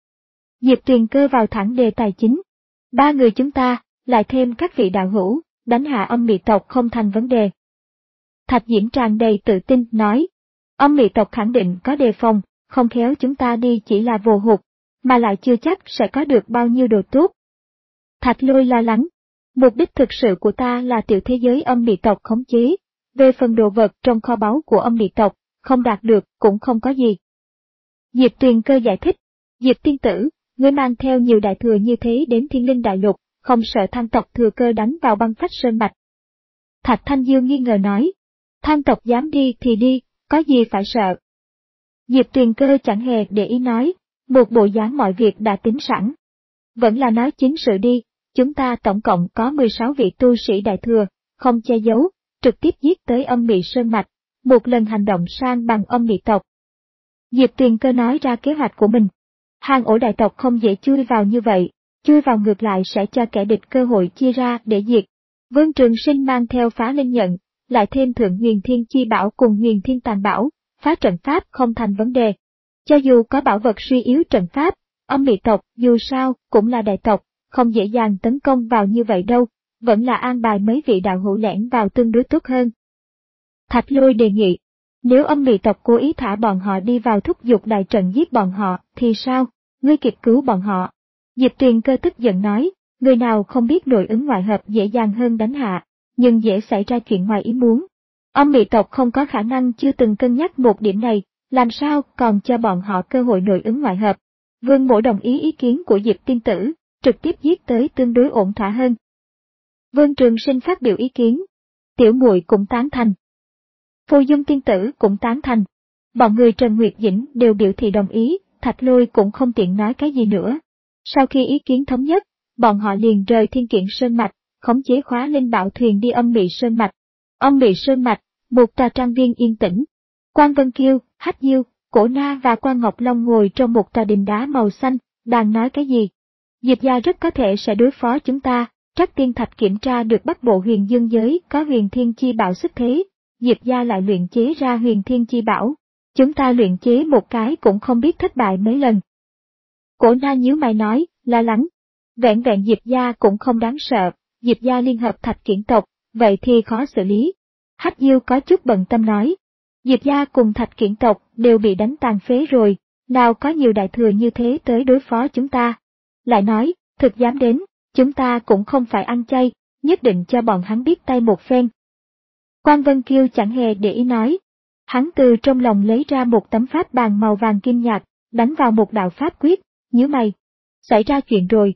Diệp Tuyền Cơ vào thẳng đề tài chính. Ba người chúng ta, lại thêm các vị đạo hữu, đánh hạ âm mị tộc không thành vấn đề. Thạch Diễm tràn đầy tự tin nói, âm mị tộc khẳng định có đề phòng, không khéo chúng ta đi chỉ là vô hụt, mà lại chưa chắc sẽ có được bao nhiêu đồ tốt. Thạch Lôi lo lắng, mục đích thực sự của ta là tiểu thế giới âm mị tộc khống chế, về phần đồ vật trong kho báu của âm mị tộc, không đạt được cũng không có gì. Diệp Tuyền Cơ giải thích, Diệp tiên tử, ngươi mang theo nhiều đại thừa như thế đến Thiên Linh Đại Lục, không sợ Than tộc thừa cơ đánh vào băng phách sơn mạch. Thạch Thanh Dương nghi ngờ nói, Than tộc dám đi thì đi, có gì phải sợ. Diệp Tuyền Cơ chẳng hề để ý nói, một bộ dáng mọi việc đã tính sẵn. Vẫn là nói chính sự đi, chúng ta tổng cộng có mười sáu vị tu sĩ đại thừa, không che giấu, trực tiếp giết tới âm mị sơn mạch, một lần hành động sang bằng âm mị tộc. Diệp Tuyền Cơ nói ra kế hoạch của mình. Hang ổ đại tộc không dễ chui vào như vậy, chui vào ngược lại sẽ cho kẻ địch cơ hội chia ra để diệt. Vương Trường Sinh mang theo phá linh nhận, lại thêm thượng huyền thiên chi bảo cùng huyền thiên tàn bảo, phá trận pháp không thành vấn đề. Cho dù có bảo vật suy yếu trận pháp, âm mị tộc dù sao cũng là đại tộc, không dễ dàng tấn công vào như vậy đâu, vẫn là an bài mấy vị đạo hữu lẻn vào tương đối tốt hơn. Thạch Lôi đề nghị, nếu âm mị tộc cố ý thả bọn họ đi vào thúc giục đại trận giết bọn họ, thì sao, ngươi kịp cứu bọn họ. Diệp Tuyền Cơ tức giận nói, người nào không biết nội ứng ngoại hợp dễ dàng hơn đánh hạ, nhưng dễ xảy ra chuyện ngoài ý muốn. Âm mị tộc không có khả năng chưa từng cân nhắc một điểm này, làm sao còn cho bọn họ cơ hội nội ứng ngoại hợp. Vương Mỗ đồng ý ý kiến của Diệp tiên tử, trực tiếp giết tới tương đối ổn thỏa hơn. Vương Trường Sinh phát biểu ý kiến, tiểu muội cũng tán thành. Phù Dung tiên tử cũng tán thành. Bọn người Trần Nguyệt Dĩnh đều biểu thị đồng ý, Thạch Lôi cũng không tiện nói cái gì nữa. Sau khi ý kiến thống nhất, bọn họ liền rời Thiên Kiện Sơn Mạch, khống chế khóa linh bảo thuyền đi âm mị Sơn Mạch. Âm mị Sơn Mạch, một tòa trang viên yên tĩnh. Quan Vân Kiêu, Hách Diêu, Cổ Na và Quan Ngọc Long ngồi trong một tòa đình đá màu xanh, đang nói cái gì. Diệp gia rất có thể sẽ đối phó chúng ta, Trắc Tiên Thạch kiểm tra được Bắc Bộ Huyền Dương giới có huyền thiên chi bảo xuất thế, Diệp gia lại luyện chế ra huyền thiên chi bảo. Chúng ta luyện chế một cái cũng không biết thất bại mấy lần. Cổ Na nhíu mày nói, lo lắng. Vẹn vẹn Diệp gia cũng không đáng sợ, Diệp gia liên hợp Thạch Kiển tộc, vậy thì khó xử lý. Hách Diêu có chút bận tâm nói. Diệp gia cùng Thạch Kiển tộc đều bị đánh tàn phế rồi, nào có nhiều đại thừa như thế tới đối phó chúng ta. Lại nói, thực dám đến, chúng ta cũng không phải ăn chay, nhất định cho bọn hắn biết tay một phen. Quan Vân Kiêu chẳng hề để ý nói. Hắn từ trong lòng lấy ra một tấm pháp bàn màu vàng kim nhạt, đánh vào một đạo pháp quyết, nhíu mày. Xảy ra chuyện rồi.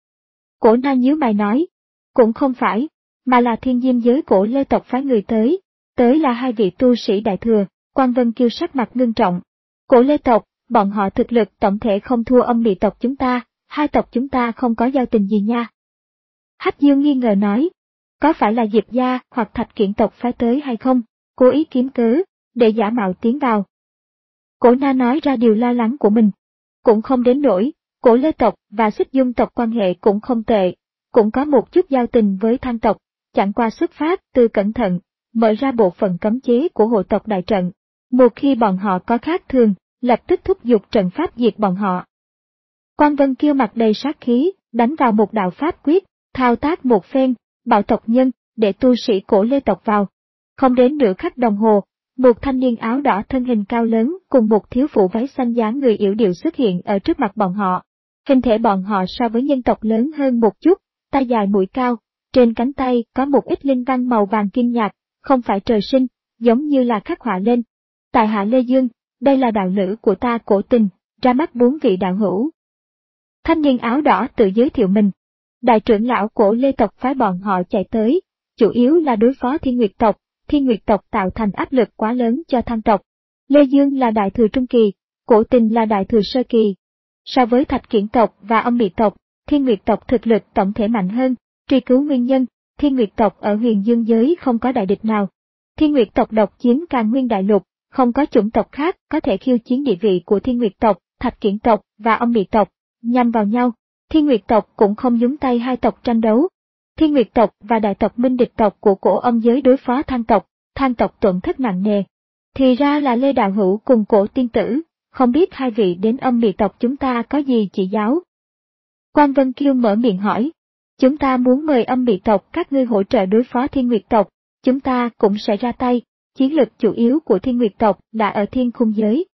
Cổ Na nhíu mày nói. Cũng không phải, mà là Thiên Diêm giới Cổ Lê tộc phái người tới. Tới là hai vị tu sĩ đại thừa, Quan Vân Kiêu sắc mặt ngưng trọng. Cổ Lê tộc, bọn họ thực lực tổng thể không thua âm mị tộc chúng ta, hai tộc chúng ta không có giao tình gì nha. Hách Dương nghi ngờ nói. Có phải là Diệp gia hoặc Thạch Kiển tộc phái tới hay không, cố ý kiếm cớ, để giả mạo tiến vào. Cổ Na nói ra điều lo lắng của mình. Cũng không đến nỗi, Cổ Lê tộc và Xích Dung tộc quan hệ cũng không tệ, cũng có một chút giao tình với Than tộc, chẳng qua xuất phát từ cẩn thận, mở ra bộ phận cấm chế của hộ tộc đại trận. Một khi bọn họ có khác thường, lập tức thúc giục trận pháp diệt bọn họ. Quan Vân Kiêu mặt đầy sát khí, đánh vào một đạo pháp quyết, thao tác một phen, bảo tộc nhân, để tu sĩ Cổ Lê tộc vào. Không đến nửa khắc đồng hồ, một thanh niên áo đỏ thân hình cao lớn cùng một thiếu phụ váy xanh dáng người yểu điệu xuất hiện ở trước mặt bọn họ. Hình thể bọn họ so với nhân tộc lớn hơn một chút, tay dài mũi cao, trên cánh tay có một ít linh văn màu vàng kim nhạt, không phải trời sinh, giống như là khắc họa lên. Tại hạ Lê Dương, đây là đạo lữ của ta Cổ Tình, ra mắt bốn vị đạo hữu. Thanh niên áo đỏ tự giới thiệu mình. Đại trưởng lão Cổ Lê tộc phái bọn họ chạy tới, chủ yếu là đối phó Thiên Nguyệt tộc. Thiên Nguyệt tộc tạo thành áp lực quá lớn cho Than tộc. Lê Dương là đại thừa trung kỳ, Cổ Tình là đại thừa sơ kỳ. So với Thạch Kiển tộc và Âm Mị tộc, Thiên Nguyệt tộc thực lực tổng thể mạnh hơn. Truy cứu nguyên nhân, Thiên Nguyệt tộc ở Huyền Dương giới không có đại địch nào. Thiên Nguyệt tộc độc chiếm Càn Nguyên đại lục, không có chủng tộc khác có thể khiêu chiến địa vị của Thiên Nguyệt tộc, Thạch Kiển tộc và Âm Mị tộc, nhằm vào nhau. Thiên Nguyệt tộc cũng không nhúng tay hai tộc tranh đấu. Thiên Nguyệt tộc và đại tộc Minh Địch tộc của Cổ Âm giới đối phó Than tộc, Than tộc tổn thất nặng nề. Thì ra là Lê Đạo Hữu cùng Cổ tiên tử, không biết hai vị đến Âm Mị tộc chúng ta có gì chỉ giáo? Quan Vân Kiêu mở miệng hỏi. Chúng ta muốn mời Âm Mị tộc các ngươi hỗ trợ đối phó Thiên Nguyệt tộc, chúng ta cũng sẽ ra tay, chiến lực chủ yếu của Thiên Nguyệt tộc là ở Thiên Khung giới.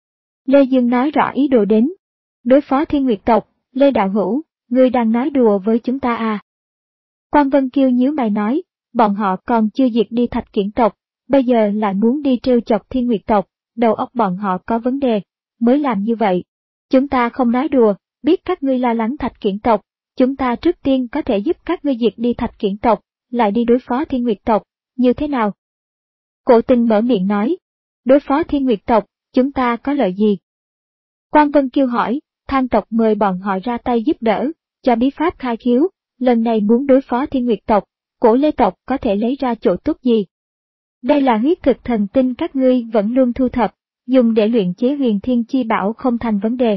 Lê Dương nói rõ ý đồ đến. Đối phó Thiên Nguyệt tộc, Lê Đạo Hữu, ngươi đang nói đùa với chúng ta à? Quan Vân Kiêu nhíu mày nói, bọn họ còn chưa diệt đi Thạch Kiển tộc, bây giờ lại muốn đi trêu chọc Thiên Nguyệt tộc, đầu óc bọn họ có vấn đề, mới làm như vậy. Chúng ta không nói đùa, biết các ngươi lo lắng Thạch Kiển tộc, chúng ta trước tiên có thể giúp các ngươi diệt đi Thạch Kiển tộc, lại đi đối phó Thiên Nguyệt tộc, như thế nào? Cổ Tình mở miệng nói, đối phó Thiên Nguyệt tộc, chúng ta có lợi gì? Quan Vân Kiêu hỏi, Than tộc mời bọn họ ra tay giúp đỡ, cho bí pháp khai khiếu, lần này muốn đối phó Thiên Nguyệt tộc, Cổ Lê tộc có thể lấy ra chỗ tốt gì? Đây là huyết thực thần tinh các ngươi vẫn luôn thu thập, dùng để luyện chế huyền thiên chi bảo không thành vấn đề.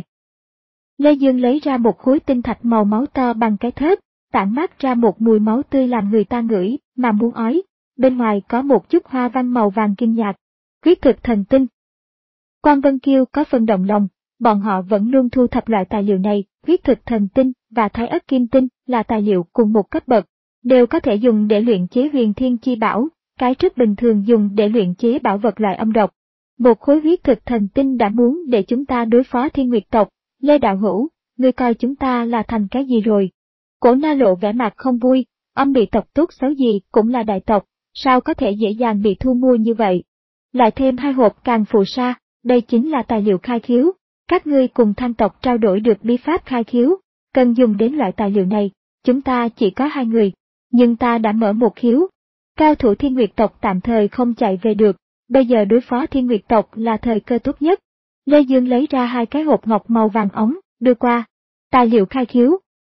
Lê Dương lấy ra một khối tinh thạch màu máu to bằng cái thớt, tản mát ra một mùi máu tươi làm người ta ngửi, mà muốn ói. Bên ngoài có một chút hoa văn màu vàng kim nhạt. Huyết thực thần tinh. Quan Vân Kiêu có phần động lòng, bọn họ vẫn luôn thu thập loại tài liệu này, huyết thực thần tinh và thái ất kim tinh là tài liệu cùng một cấp bậc, đều có thể dùng để luyện chế huyền thiên chi bảo, cái trước bình thường dùng để luyện chế bảo vật loại âm độc. Một khối huyết thực thần tinh đã muốn để chúng ta đối phó Thiên Nguyệt tộc, Lê Đạo Hữu, ngươi coi chúng ta là thành cái gì rồi? Cổ Na lộ vẻ mặt không vui, Âm Mị tộc tốt xấu gì cũng là đại tộc, sao có thể dễ dàng bị thu mua như vậy? Lại thêm hai hộp càng phù sa, đây chính là tài liệu khai khiếu, các ngươi cùng Than tộc trao đổi được bí pháp khai khiếu, cần dùng đến loại tài liệu này, chúng ta chỉ có hai người, nhưng ta đã mở một khiếu. Cao thủ Thiên Nguyệt tộc tạm thời không chạy về được, bây giờ đối phó Thiên Nguyệt tộc là thời cơ tốt nhất. Lê Dương lấy ra hai cái hộp ngọc màu vàng óng, đưa qua. Tài liệu khai khiếu.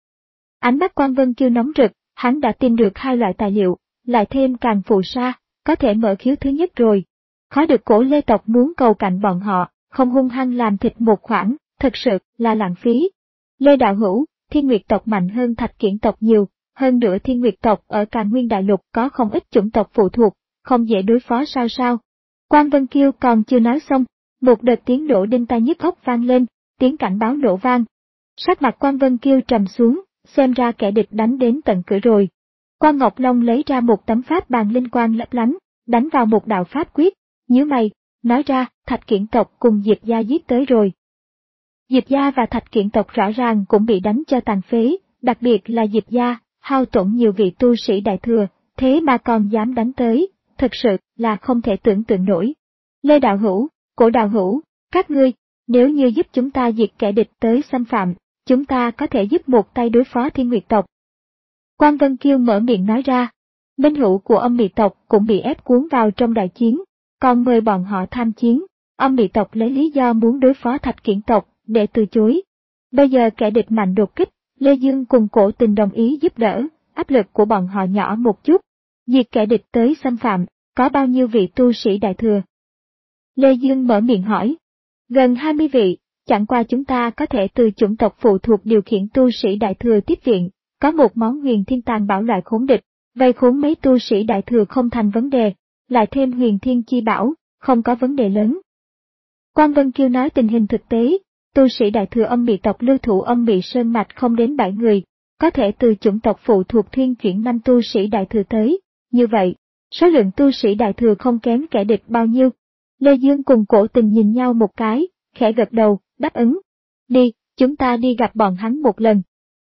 Ánh mắt Quan Vân Kiêu nóng rực, hắn đã tìm được hai loại tài liệu, lại thêm càng phù sa, có thể mở khiếu thứ nhất rồi. Khó được Cổ Lê tộc muốn cầu cạnh bọn họ, không hung hăng làm thịt một khoản, thật sự là lãng phí. Lê Đạo Hữu, Thiên Nguyệt tộc mạnh hơn Thạch Kiển tộc nhiều, hơn nữa Thiên Nguyệt tộc ở Càn Nguyên đại lục có không ít chủng tộc phụ thuộc, không dễ đối phó sao sao. Quan Vân Kiêu còn chưa nói xong, một đợt tiếng nổ đinh tai nhức óc vang lên, tiếng cảnh báo nổ vang. Sắc mặt Quan Vân Kiêu trầm xuống, xem ra kẻ địch đánh đến tận cửa rồi. Quan Ngọc Long lấy ra một tấm pháp bàn linh quang lấp lánh, đánh vào một đạo pháp quyết, nhíu mày, nói ra, Thạch Kiển tộc cùng Diệp gia giết tới rồi. Diệp gia và Thạch Kiển tộc rõ ràng cũng bị đánh cho tàn phế, đặc biệt là Diệp gia, hao tổn nhiều vị tu sĩ đại thừa, thế mà còn dám đánh tới, thực sự là không thể tưởng tượng nổi. Lê Đạo Hữu, Cổ Đạo Hữu, các ngươi, nếu như giúp chúng ta diệt kẻ địch tới xâm phạm, chúng ta có thể giúp một tay đối phó Thiên Nguyệt tộc. Quan Vân Kiêu mở miệng nói ra, minh hữu của Âm Mị tộc cũng bị ép cuốn vào trong đại chiến, còn mời bọn họ tham chiến, Âm Mị tộc lấy lý do muốn đối phó Thạch Kiển tộc, để từ chối. Bây giờ kẻ địch mạnh đột kích, Lê Dương cùng Cổ Tình đồng ý giúp đỡ, áp lực của bọn họ nhỏ một chút, diệt kẻ địch tới xâm phạm, có bao nhiêu vị tu sĩ đại thừa? Lê Dương mở miệng hỏi, gần hai mươi vị, chẳng qua chúng ta có thể từ chủng tộc phụ thuộc điều khiển tu sĩ đại thừa tiếp viện, có một món huyền thiên tàn bảo loại khốn địch, vây khốn mấy tu sĩ đại thừa không thành vấn đề, lại thêm huyền thiên chi bảo, không có vấn đề lớn. Quan Vân Kiêu nói tình hình thực tế, tu sĩ đại thừa Âm Mị tộc lưu thủ Âm Mị Sơn Mạch không đến bảy người, có thể từ chủng tộc phụ thuộc thuyên chuyển năm tu sĩ đại thừa tới, như vậy, số lượng tu sĩ đại thừa không kém kẻ địch bao nhiêu. Lê Dương cùng Cổ Tình nhìn nhau một cái, khẽ gật đầu, đáp ứng. Đi, chúng ta đi gặp bọn hắn một lần.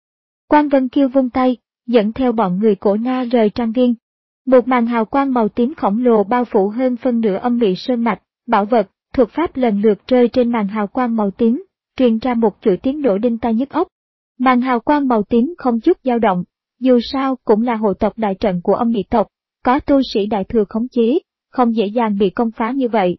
Quan Vân Kiêu vung tay, dẫn theo bọn người Cổ Na rời trang viên. Một màn hào quang màu tím khổng lồ bao phủ hơn phân nửa Âm Mị Sơn Mạch, bảo vật, thuật pháp lần lượt rơi trên màn hào quang màu tím, truyền ra một chuỗi tiếng nổ đinh tai nhức óc. Màn hào quang màu tím không chút dao động, dù sao cũng là hộ tộc đại trận của Âm Mị tộc, có tu sĩ đại thừa khống chế, không dễ dàng bị công phá như vậy.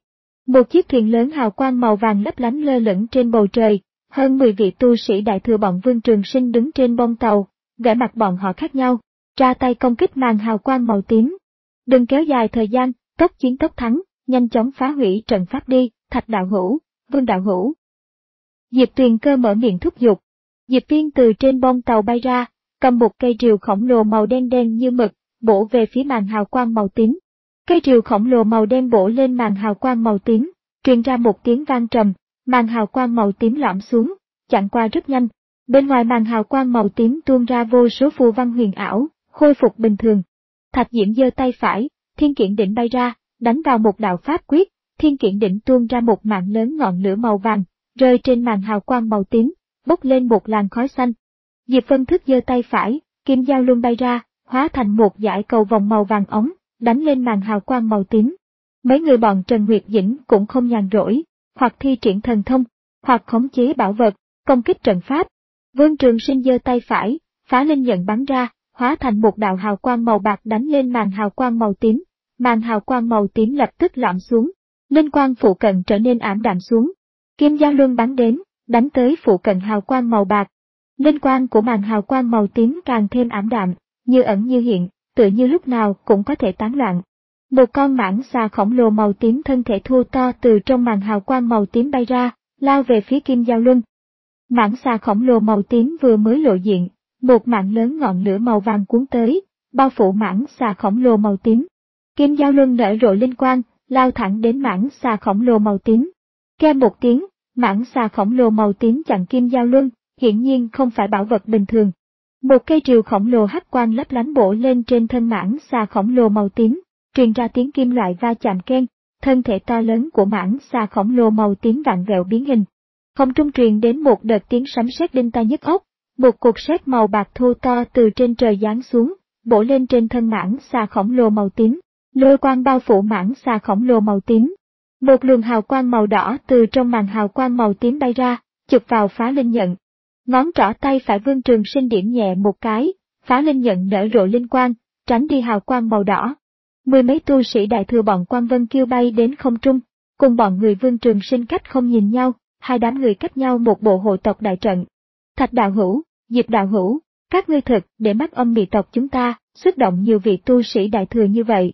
Một chiếc thuyền lớn hào quang màu vàng lấp lánh lơ lửng trên bầu trời, hơn mười vị tu sĩ đại thừa bọn Vương Trường Sinh đứng trên bông tàu, vẻ mặt bọn họ khác nhau, ra tay công kích màn hào quang màu tím. Đừng kéo dài thời gian, tốc chiến tốc thắng, nhanh chóng phá hủy trận pháp đi, Thạch đạo hữu, Vương đạo hữu. Diệp Tuyền Cơ mở miệng thúc giục. Diệp Viên từ trên bông tàu bay ra, cầm một cây rìu khổng lồ màu đen đen như mực, bổ về phía màn hào quang màu tím. Cây rìu khổng lồ màu đen bổ lên màn hào quang màu tím, truyền ra một tiếng vang trầm, màn hào quang màu tím lõm xuống, chẳng qua rất nhanh. Bên ngoài màn hào quang màu tím tuôn ra vô số phù văn huyền ảo, khôi phục bình thường. Thạch Diễm giơ tay phải, Thiên Kiện Đỉnh bay ra, đánh vào một đạo pháp quyết, Thiên Kiện Đỉnh tuôn ra một mạng lớn ngọn lửa màu vàng, rơi trên màn hào quang màu tím, bốc lên một làn khói xanh. Diệp Vân Thức giơ tay phải, Kim Giao Luân bay ra, hóa thành một dải cầu vòng màu vàng ống, đánh lên màn hào quang màu tím. Mấy người bọn Trần Nguyệt Dĩnh cũng không nhàn rỗi, hoặc thi triển thần thông, hoặc khống chế bảo vật, công kích trận pháp. Vương Trường Sinh giơ tay phải, Phá Linh Nhận bắn ra, hóa thành một đạo hào quang màu bạc đánh lên màn hào quang màu tím. Màn hào quang màu tím lập tức lõm xuống, linh quang phụ cận trở nên ảm đạm xuống. Kim Giao Luân bắn đến, đánh tới phụ cận hào quang màu bạc. Linh quang của màn hào quang màu tím càng thêm ảm đạm, như ẩn như hiện, tựa như lúc nào cũng có thể tán loạn. Một con mãng xà khổng lồ màu tím thân thể thô to từ trong màn hào quang màu tím bay ra, lao về phía Kim Giao Luân. Mãng xà khổng lồ màu tím vừa mới lộ diện, một mạng lớn ngọn lửa màu vàng cuốn tới, bao phủ mãng xà khổng lồ màu tím. Kim Giao Luân nở rộ linh quang, lao thẳng đến mãng xà khổng lồ màu tím. Kêu một tiếng, mãng xà khổng lồ màu tím chặn Kim Giao Luân, hiển nhiên không phải bảo vật bình thường. Một cây rìu khổng lồ hắc quang lấp lánh bổ lên trên thân mãng xà khổng lồ màu tím, truyền ra tiếng kim loại va chạm keng, thân thể to lớn của mãng xà khổng lồ màu tím vặn vẹo biến hình. Không trung truyền đến một đợt tiếng sấm sét đinh tai nhức óc, một cột sét màu bạc thô to từ trên trời giáng xuống, bổ lên trên thân mãng xà khổng lồ màu tím. Lôi quang bao phủ mãng xà khổng lồ màu tím. Một luồng hào quang màu đỏ từ trong màn hào quang màu tím bay ra, chụp vào Phá Linh Nhận. Ngón trỏ tay phải Vương Trường Sinh điểm nhẹ một cái, Phá Linh Nhận nở rộ linh quang, tránh đi hào quang màu đỏ. Mười mấy tu sĩ đại thừa bọn Quan Vân Kiêu bay đến không trung, cùng bọn người Vương Trường Sinh cách không nhìn nhau, hai đám người cách nhau một bộ hộ tộc đại trận. Thạch đạo hữu, Diệp đạo hữu, các ngươi thực để mắt âm mị tộc chúng ta, xuất động nhiều vị tu sĩ đại thừa như vậy.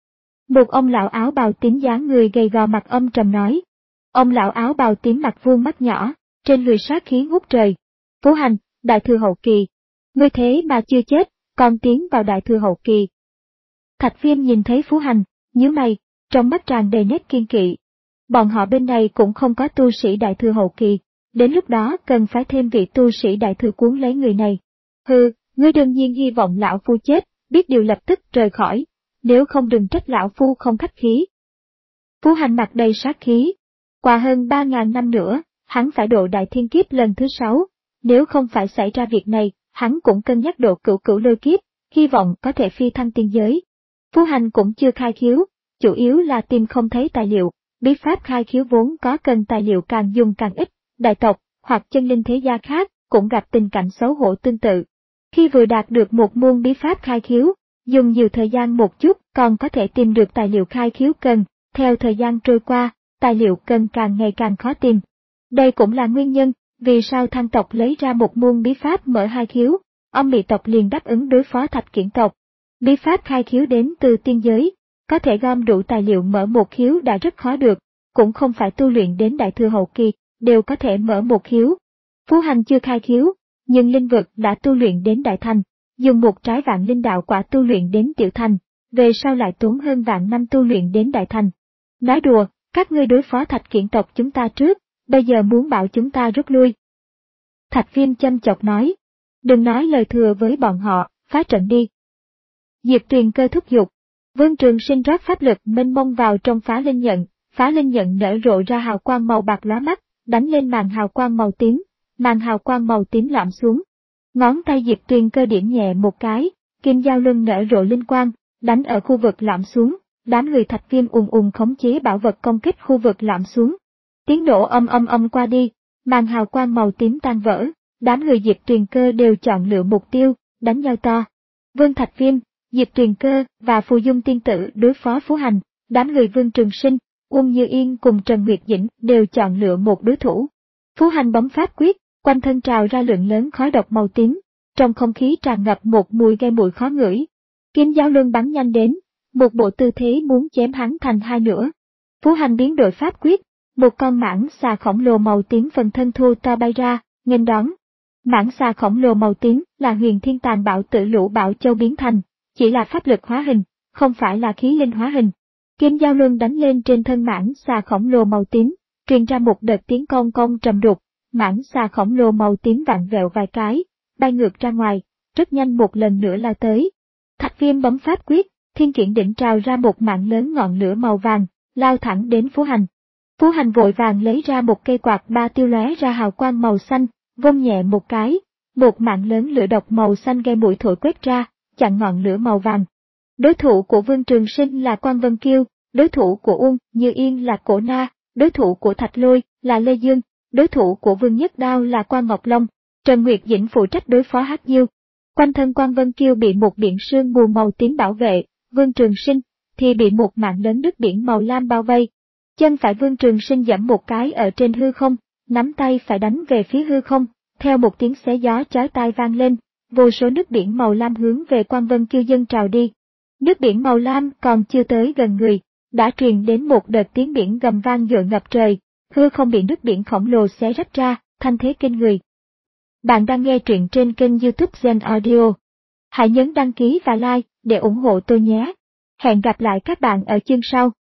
Một ông lão áo bào tím dáng người gầy gò mặt âm trầm nói. Ông lão áo bào tím mặt vuông mắt nhỏ, trên người sát khí ngút trời. Phú Hành, đại thừa hậu kỳ. Ngươi thế mà chưa chết, còn tiến vào đại thừa hậu kỳ. Thạch Viêm nhìn thấy Phú Hành, nhíu mày, trong mắt tràn đầy nét kiên kỵ. Bọn họ bên này cũng không có tu sĩ đại thừa hậu kỳ, đến lúc đó cần phải thêm vị tu sĩ đại thừa cuốn lấy người này. Hừ, ngươi đương nhiên hy vọng lão phu chết, biết điều lập tức rời khỏi. Nếu không đừng trách lão phu không khách khí. Phú Hành mặt đầy sát khí. Qua hơn ba ngàn năm nữa, hắn phải độ đại thiên kiếp lần thứ sáu. Nếu không phải xảy ra việc này, hắn cũng cân nhắc độ cửu cửu lôi kiếp, hy vọng có thể phi thăng tiên giới. Phú Hành cũng chưa khai khiếu, chủ yếu là tìm không thấy tài liệu, bí pháp khai khiếu vốn có cần tài liệu càng dùng càng ít, đại tộc hoặc chân linh thế gia khác cũng gặp tình cảnh xấu hổ tương tự. Khi vừa đạt được một môn bí pháp khai khiếu, dùng nhiều thời gian một chút còn có thể tìm được tài liệu khai khiếu cần, theo thời gian trôi qua, tài liệu cần càng ngày càng khó tìm. Đây cũng là nguyên nhân vì sao Thang tộc lấy ra một môn bí pháp mở hai khiếu, âm mị tộc liền đáp ứng đối phó Thạch Kiển tộc. Bí pháp khai khiếu đến từ tiên giới, có thể gom đủ tài liệu mở một khiếu đã rất khó được, cũng không phải tu luyện đến đại thừa hậu kỳ, đều có thể mở một khiếu. Phú Hành chưa khai khiếu, nhưng linh vực đã tu luyện đến đại thành, dùng một trái vạn linh đạo quả tu luyện đến tiểu thành, về sau lại tốn hơn vạn năm tu luyện đến đại thành. Nói đùa, các ngươi đối phó Thạch Kiển tộc chúng ta trước, bây giờ muốn bảo chúng ta rút lui. Thạch Viêm châm chọc nói, đừng nói lời thừa với bọn họ, phá trận đi. Diệp Tuyền Cơ thúc giục, Vương Trường Sinh rót pháp lực mênh mông vào trong Phá Linh Nhận, Phá Linh Nhận nở rộ ra hào quang màu bạc lóa mắt, đánh lên màn hào quang màu tím, màn hào quang màu tím lõm xuống. Ngón tay Diệp Tuyền Cơ điểm nhẹ một cái, Kim Giao Luân nở rộ linh quang, đánh ở khu vực lõm xuống, đám người Thạch Viêm ùn ùn khống chế bảo vật công kích khu vực lõm xuống. Tiếng nổ âm âm âm qua đi, màn hào quang màu tím tan vỡ, đám người Diệp Tuyền Cơ đều chọn lựa mục tiêu, đánh nhau to. Vương Thạch Viêm, Diệp Tuyền Cơ và Phù Dung Tiên Tử đối phó Phú Hành, đám người Vương Trường Sinh, Uông Như Yên cùng Trần Nguyệt Dĩnh đều chọn lựa một đối thủ. Phú Hành bấm pháp quyết, quanh thân trào ra lượng lớn khói độc màu tím, trong không khí tràn ngập một mùi gây mùi khó ngửi. Kiếm Giao Luân bắn nhanh đến, một bộ tư thế muốn chém hắn thành hai nửa. Phú Hành biến đổi pháp quyết, một con mãng xà khổng lồ màu tím phần thân thô to bay ra, nghênh đón. Mãng xà khổng lồ màu tím là Huyền Thiên Tàn Bạo Tự Lũ Bảo Châu biến thành, chỉ là pháp lực hóa hình, không phải là khí linh hóa hình. Kiếm Giao Luân đánh lên trên thân mãng xà khổng lồ màu tím, truyền ra một đợt tiếng cong cong trầm đục, mãng xà khổng lồ màu tím vặn vẹo vài cái, bay ngược ra ngoài, rất nhanh một lần nữa lao tới. Thạch Viêm bấm pháp quyết, Thiên Kiển Đỉnh trào ra một mạng lớn ngọn lửa màu vàng, lao thẳng đến Phú Hành. Phú Hành vội vàng lấy ra một cây quạt ba tiêu lóe ra hào quang màu xanh, vung nhẹ một cái, một mạng lớn lửa độc màu xanh gây mũi thổi quét ra, chặn ngọn lửa màu vàng. Đối thủ của Vương Trường Sinh là Quan Vân Kiêu, đối thủ của Uông Như Yên là Cổ Na, đối thủ của Thạch Lôi là Lê Dương, đối thủ của Vương Nhất Đao là Quan Ngọc Long. Trần Nguyệt Dĩnh phụ trách đối phó Hắc Diêu. Quanh thân Quan Vân Kiêu bị một biển sương mù màu tím bảo vệ, Vương Trường Sinh thì bị một mạng lớn nước biển màu lam bao vây. Chân phải Vương Trường Sinh giẫm một cái ở trên hư không, nắm tay phải đánh về phía hư không, theo một tiếng xé gió chói tai vang lên, vô số nước biển màu lam hướng về Quan Vân Kiêu dâng trào đi. Nước biển màu lam còn chưa tới gần người, đã truyền đến một đợt tiếng biển gầm vang dội ngập trời, hư không bị nước biển khổng lồ xé rách ra, thanh thế kinh người. Bạn đang nghe truyện trên kênh YouTube Zen Audio. Hãy nhấn đăng ký và like để ủng hộ tôi nhé. Hẹn gặp lại các bạn ở chương sau.